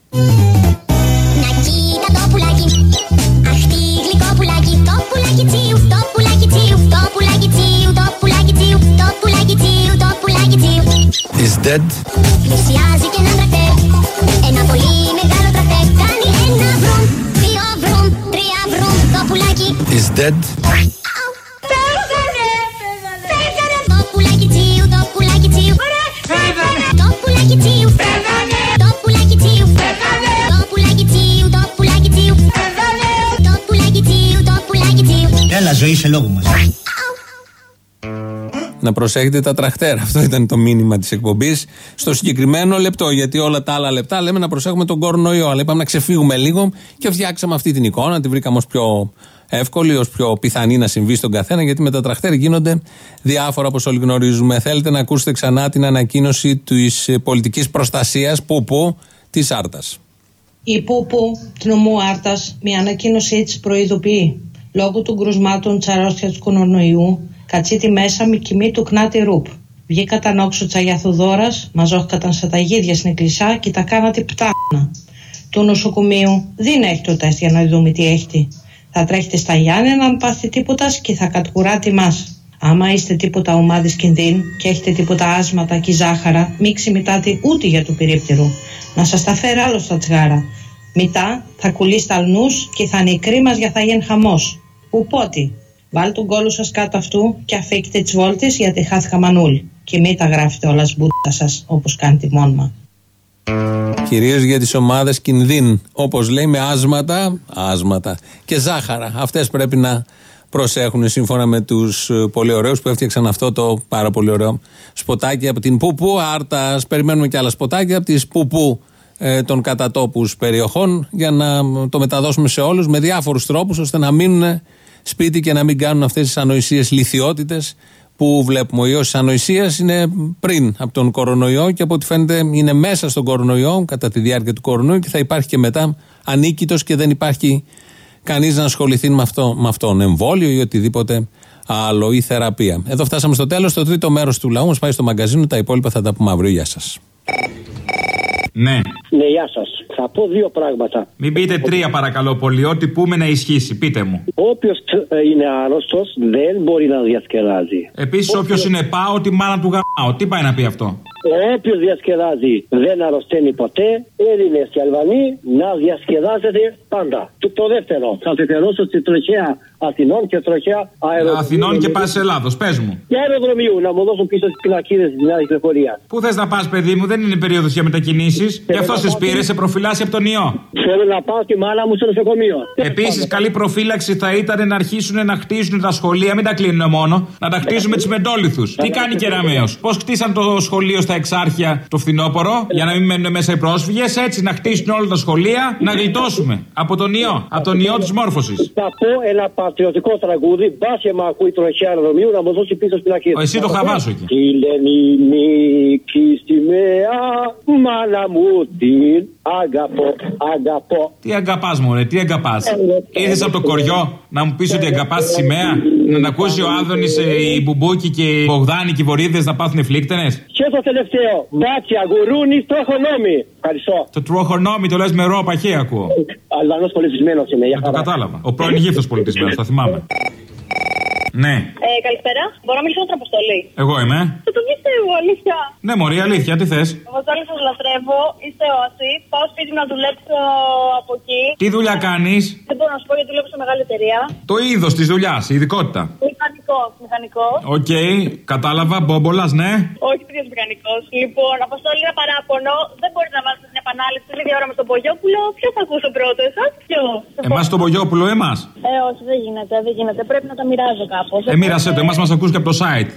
Is dead. Πλησιάζει και ένα τρακτέ, ένα πολύ μεγάλο τρακτέ. Κάνει ένα βρουμ, δύο βρουμ, τρία βρουμ. Το πουλάκι Is dead. Πέθανε, πέθανε. Το πουλάκι τσίου, το πουλάκι τσίου. Πέθανε. Το πουλάκι τσίου, πέθανε. Το πουλάκι τσίου, πέθανε. Το πουλάκι τσίου, το πουλάκι τσίου. Πέθανε. Το πουλάκι τσίου, το πουλάκι τσίου. Έλα, ζωή σε λόγο μας. Να προσέχετε τα τραχτέρα. Αυτό ήταν το μήνυμα της εκπομπής. Στο συγκεκριμένο λεπτό, γιατί όλα τα άλλα λεπτά λέμε να προσέχουμε τον κορονοϊό. Αλλά είπαμε να ξεφύγουμε λίγο και φτιάξαμε αυτή την εικόνα. Τη βρήκαμε ως πιο εύκολη, ως πιο πιθανή να συμβεί στον καθένα, γιατί με τα τραχτέρα γίνονται διάφορα όπως όλοι γνωρίζουμε. Θέλετε να ακούσετε ξανά την ανακοίνωση της πολιτικής προστασίας Πούπου της Άρτας. Η Πούπου του νομού Άρτας, μια ανακοίνωσή της προειδοποιεί λόγω των κρουσμάτων της αρρώστιας του κορονοϊού. Κατσίτη μέσα με κοιμή του κνάτι ρουπ. Βγήκαταν όξο τσαγιαθουδόρας, μαζόχκαταν στα ταγίδια στην εκκλησιά και τα κάνατε πτάχνα. Του νοσοκομείου δεν έχει το τεστ για να δούμε τι έχετε. Θα τρέχετε στα Γιάννενα αν πάθετε τίποτα και θα κατκουράτε μας. Άμα είστε τίποτα ομάδες κινδύνου και έχετε τίποτα άσματα και ζάχαρα, μην ξημητάτε ούτε για το περίπτερο. Να σας τα φέρει άλλο στα τσιγάρα. Μετά θα κουλήσετε αλνούς και θα είναι η κρίμα για θα γίνει χαμός. Οπότε. Βάλτε τον κόλλο σας κάτω αυτού και αφήκετε τις βόλτες γιατί χάθηκα μανούλη. Και μην τα γράφετε όλα σμπούτα σας όπως κάνετε μόνιμα. Κυρίως για τις ομάδες κινδύν, όπως λέει, με άσματα, άσματα και ζάχαρα. Αυτές πρέπει να προσέχουν, σύμφωνα με τους πολύ ωραίους που έφτιαξαν αυτό το πάρα πολύ ωραίο σποτάκι από την Πουπού Άρτας. Περιμένουμε και άλλα σποτάκια από τις Πουπού ε, των κατατόπους περιοχών για να το μεταδώσουμε σε όλους με διάφορους τρόπους, ώστε να μείνουν σπίτι και να μην κάνουν αυτές τις ανοησίες λιθιότητες που βλέπουμε. Ο ιός της ανοησίας είναι πριν από τον κορονοϊό και από ό,τι φαίνεται είναι μέσα στον κορονοϊό κατά τη διάρκεια του κορονοϊού και θα υπάρχει και μετά ανίκητος και δεν υπάρχει κανείς να ασχοληθεί με αυτό, με αυτόν, εμβόλιο ή οτιδήποτε άλλο ή θεραπεία. Εδώ φτάσαμε στο τέλος. Το τρίτο μέρος του λαού μας πάει στο μαγκαζίνο. Τα υπόλοιπα θα τα πούμε αύριο. Γεια σας. Ναι. Ναι, γεια σας. Θα πω δύο πράγματα. Μην πείτε τρία παρακαλώ πολύ, ό,τι πούμε να ισχύσει. Πείτε μου. Όποιος είναι άρρωστος δεν μπορεί να διασκεδάζει. Επίσης, όποιος είναι πάω, τη μάνα του γαμάω. Τι πάει να πει αυτό? Όποιος διασκεδάζει δεν αρρωσταίνει ποτέ. Έλληνες και Αλβανοί να διασκεδάζετε πάντα. Το, το δεύτερο, θα αφιερώσω στη τροχέα Αθηνών και τροχέα αεροδρομίου. Αθηνών και πας Ελλάδος, πες μου. Και αεροδρομίου, να μου δώσουν πίσω τις πινακίδες της Νέας Κυκλοφορίας. Πού θες να πας, παιδί μου, δεν είναι περίοδος για μετακινήσεις. Γι' αυτό σε πήρε, σε προφυλάσσει από τον ιό. Θέλω να πάω τη μάνα μου στο νοσοκομείο. Επίσης, καλή προφύλαξη θα ήταν να αρχίσουν να χτίσουν τα σχολεία, μην τα κλείνουν μόνο, να τα χτίσουν με τις μεντόλιθους. Τι κάνει Κεραμέως? Πώς χτίσαν το σχολείο στα Εξάρχεια το φθινόπωρο, για να μην μένουν μέσα οι πρόσφυγες, έτσι να χτίσουν όλα τα σχολεία, να γλιτώσουμε από τον ιό, από τον ιό της μόρφωσης. Θα πω ένα πατριωτικό τραγούδι, μπα και μ' ακούει τροχέα αεροδρομίου, να μου δώσει πίσω στην αρχή. Εσύ το χαβάσου εκεί. Τη λένε νίκη στη μέα, μάνα μου την αγαπώ, αγαπώ. Τι αγκαπάς μωρέ, τι αγκαπάς? Ήρθες από το κοριό να μου πεις ότι αγκαπάς τη σημαία? Να ακούσει ο Άδωνης, η Μπουμπούκη και οι Μπογδάνοι και οι Βορίδες να πάθουν φλίκτενες? Και το τελευταίο, μπάτσια, γουρούνι, τροχονόμι. Ευχαριστώ. Το τροχονόμι το λες με ρο παχύ ακούω. Αλβανός πολιτισμένος είμαι, για χαρά. Το κατάλαβα. Ο πρώην Αιγύπτος πολιτισμένος, θα θυμάμαι. Ναι. Ε, καλησπέρα. Μπορώ να μιλήσω με τον Αποστολή? Εγώ είμαι. Θα το πιστεύω, αλήθεια. Ναι, μωρή, αλήθεια, τι θες? Αποστολή, σας λατρεύω. Είστε όασι. Πάω σπίτι να δουλέψω από εκεί. Τι δουλειά κάνεις? Δεν μπορώ να σου πω γιατί δουλεύω σε μεγάλη εταιρεία. Το είδος της δουλειάς, η ειδικότητα. Μηχανικός, μηχανικός. Οκ, okay, κατάλαβα, μπόμπολας, ναι. Όχι, ίδιος μηχανικός. Λοιπόν, Αποστολή, ένα παράπονο. Δεν μπορείτε να βάλετε την επανάληψη την ίδια ώρα με τον Πογιόπουλο. Ποιο θα ακούσω πρώτο, εσάς, ποιο? Εμάς τον Πογιόπουλο, εμάς. Ε, όχι, δεν γίνεται, δεν γίνεται. Πρέπει να τα μοιράζω κάπως. Ε, μοίρασέ το, εμάς μας ακούς και από το site.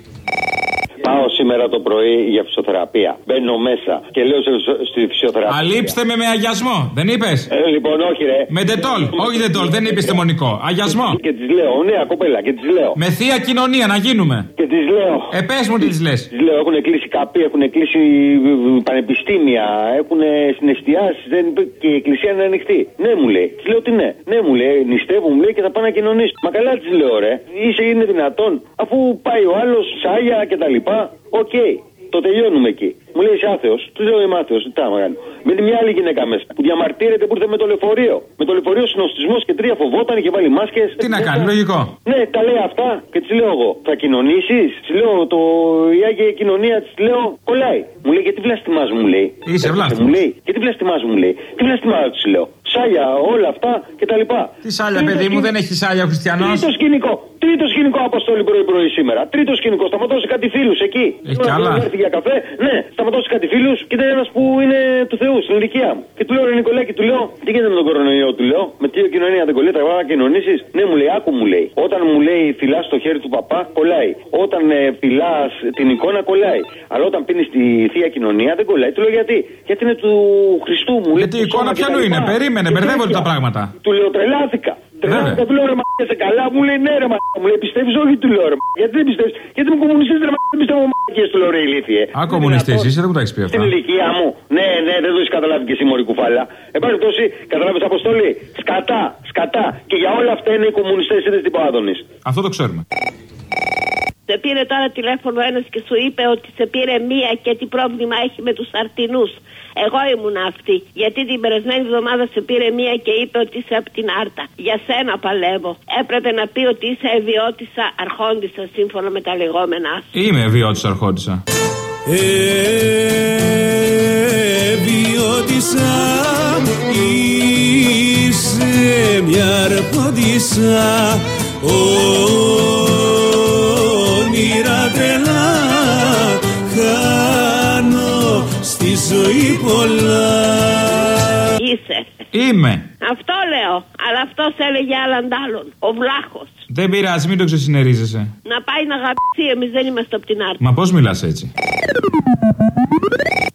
Πάω σήμερα το πρωί για φυσιοθεραπεία. Μπαίνω μέσα και λέω στη φυσιοθεραπεία. Αλείψτε με με αγιασμό, δεν είπες? Ε, λοιπόν, όχι, ρε. Με ντετόλ, όχι ντετόλ, δεν είπες τεμονικό. Αγιασμό. Και τη λέω, νέα κοπέλα, και τη λέω. Με θεία κοινωνία να γίνουμε. Και τη λέω. Ε, πες μου τι τη λες. Τη λέω, έχουν κλείσει καπί, έχουν κλείσει πανεπιστήμια, έχουν συναισθιάσει και η εκκλησία είναι ανοιχτή. Ναι, μου λέει. Τη λέω τι ναι. Ναι, μου λέει, νηστεύω, μου λέει και θα πάω να κοινωνήσω. Μα καλά τη λέω, ρε. Είσαι, είναι δυνατόν, αφού πάει ο άλλο σάγια κτλ. Οκ, okay, το τελειώνουμε εκεί. Μου λέει είσαι άθεος. Του λέω είμαι άθεος. Τι θα κάνω? Μένει μια άλλη γυναίκα μέσα που διαμαρτύρεται που ήρθε με το λεωφορείο. Με το λεωφορείο συνοστισμός και τρία φοβόταν, είχε βάλει μάσκες. Τι να κάνει, λογικό. Ναι, τα λέει αυτά και τη λέω εγώ. Θα κοινωνήσεις? Τη λέω το η Άγια Κοινωνία, τη λέω κολλάει. Μου λέει γιατί βλάστημάς μου λέει. Είσαι βλάστημας. Μου λέει γιατί βλάστημάς μου λέει. Τι βλάστημάς του λέω. Σάλια, όλα αυτά κτλ. Τι σάλια, παιδί σκηνικό. Μου, δεν έχει σάλια ο χριστιανός. Τρίτο σκηνικό. Τρίτο σκηνικό Αποστόλη πρωί-πρωί σήμερα. Τρίτο σκηνικό. Σταματώ σε κάτι φίλους εκεί. Έχει κι άλλα. Έρθει για καφέ. Ναι, σταματώ σε κάτι φίλους και ήταν ένας που είναι του Θεού στην ηλικία μου. Και του λέω ρε Νικολάκη, του λέω τι γίνεται με τον κορονοϊό, του λέω. Με τι κοινωνία δεν κολλάει, θα να κοινωνήσεις? Ναι, μου λέει, άκου μου λέει. Όταν μου λέει φυλάς το χέρι του παπά, κολλάει. Όταν ε, φυλάς την εικόνα, κολλάει. Αλλά όταν πίνεις τη θεία κοινωνία δεν κολλάει. Του λέω γιατί? Γιατί είναι του Χριστού μου. Γιατί η εικόνα ποιανού είναι, περίμενε, μπερδεύονται τα πράγματα. Του λέω τρελάθηκα. Τρελάθηκα, του λέω ρε μα σε καλά, μου λέει ναι ρε μα. Μου λέει πιστεύεις? Όχι, του λέω ρε μα. Γιατί δεν πιστεύεις? Γιατί είμαι κομμουνιστής ρε μα. Δεν πιστεύω μ***κες, του λέω ρε ηλίθιε. Α, κομμουνιστής είσαι, δεν μου τα έχεις πει αυτά. Στην ηλικία μου. Ναι, ναι, δεν το έχεις καταλάβει και εσύ μωρή κουφάλα. Εν πάση περιπτώσει, καταλάβεις Αποστολή. Σκατά, σκατά. Και για όλα αυτά είναι οι κομμουνιστές, είναι στην Πάδονης. Αυτό το ξέρουμε. Σε πήρε τώρα τηλέφωνο ένας και σου είπε ότι σε πήρε μία και τι πρόβλημα έχει με τους αρτινούς. Εγώ ήμουν αυτή. Γιατί την περασμένη εβδομάδα σε πήρε μία και είπε ότι είσαι από την Άρτα. Για σένα παλεύω. Έπρεπε να πει ότι είσαι ευιώτισσα αρχόντισσα σύμφωνα με τα λεγόμενά σου. Είμαι ευιώτισσα αρχόντισσα. Ευιώτισσα, είσαι μια αρχόντισσα. Όνειρα τρελά χάνω στη ζωή πολλά. Είσαι. Είμαι. Αυτό λέω. Αλλά αυτός έλεγε άλλαν άλλον. Ο Βλάχος. Δεν πειράζει, μην το ξεσυνερίζεσαι. Να πάει να αγαπηθεί, εμείς δεν είμαστε από την άρτη. Μα πώς μιλάς έτσι?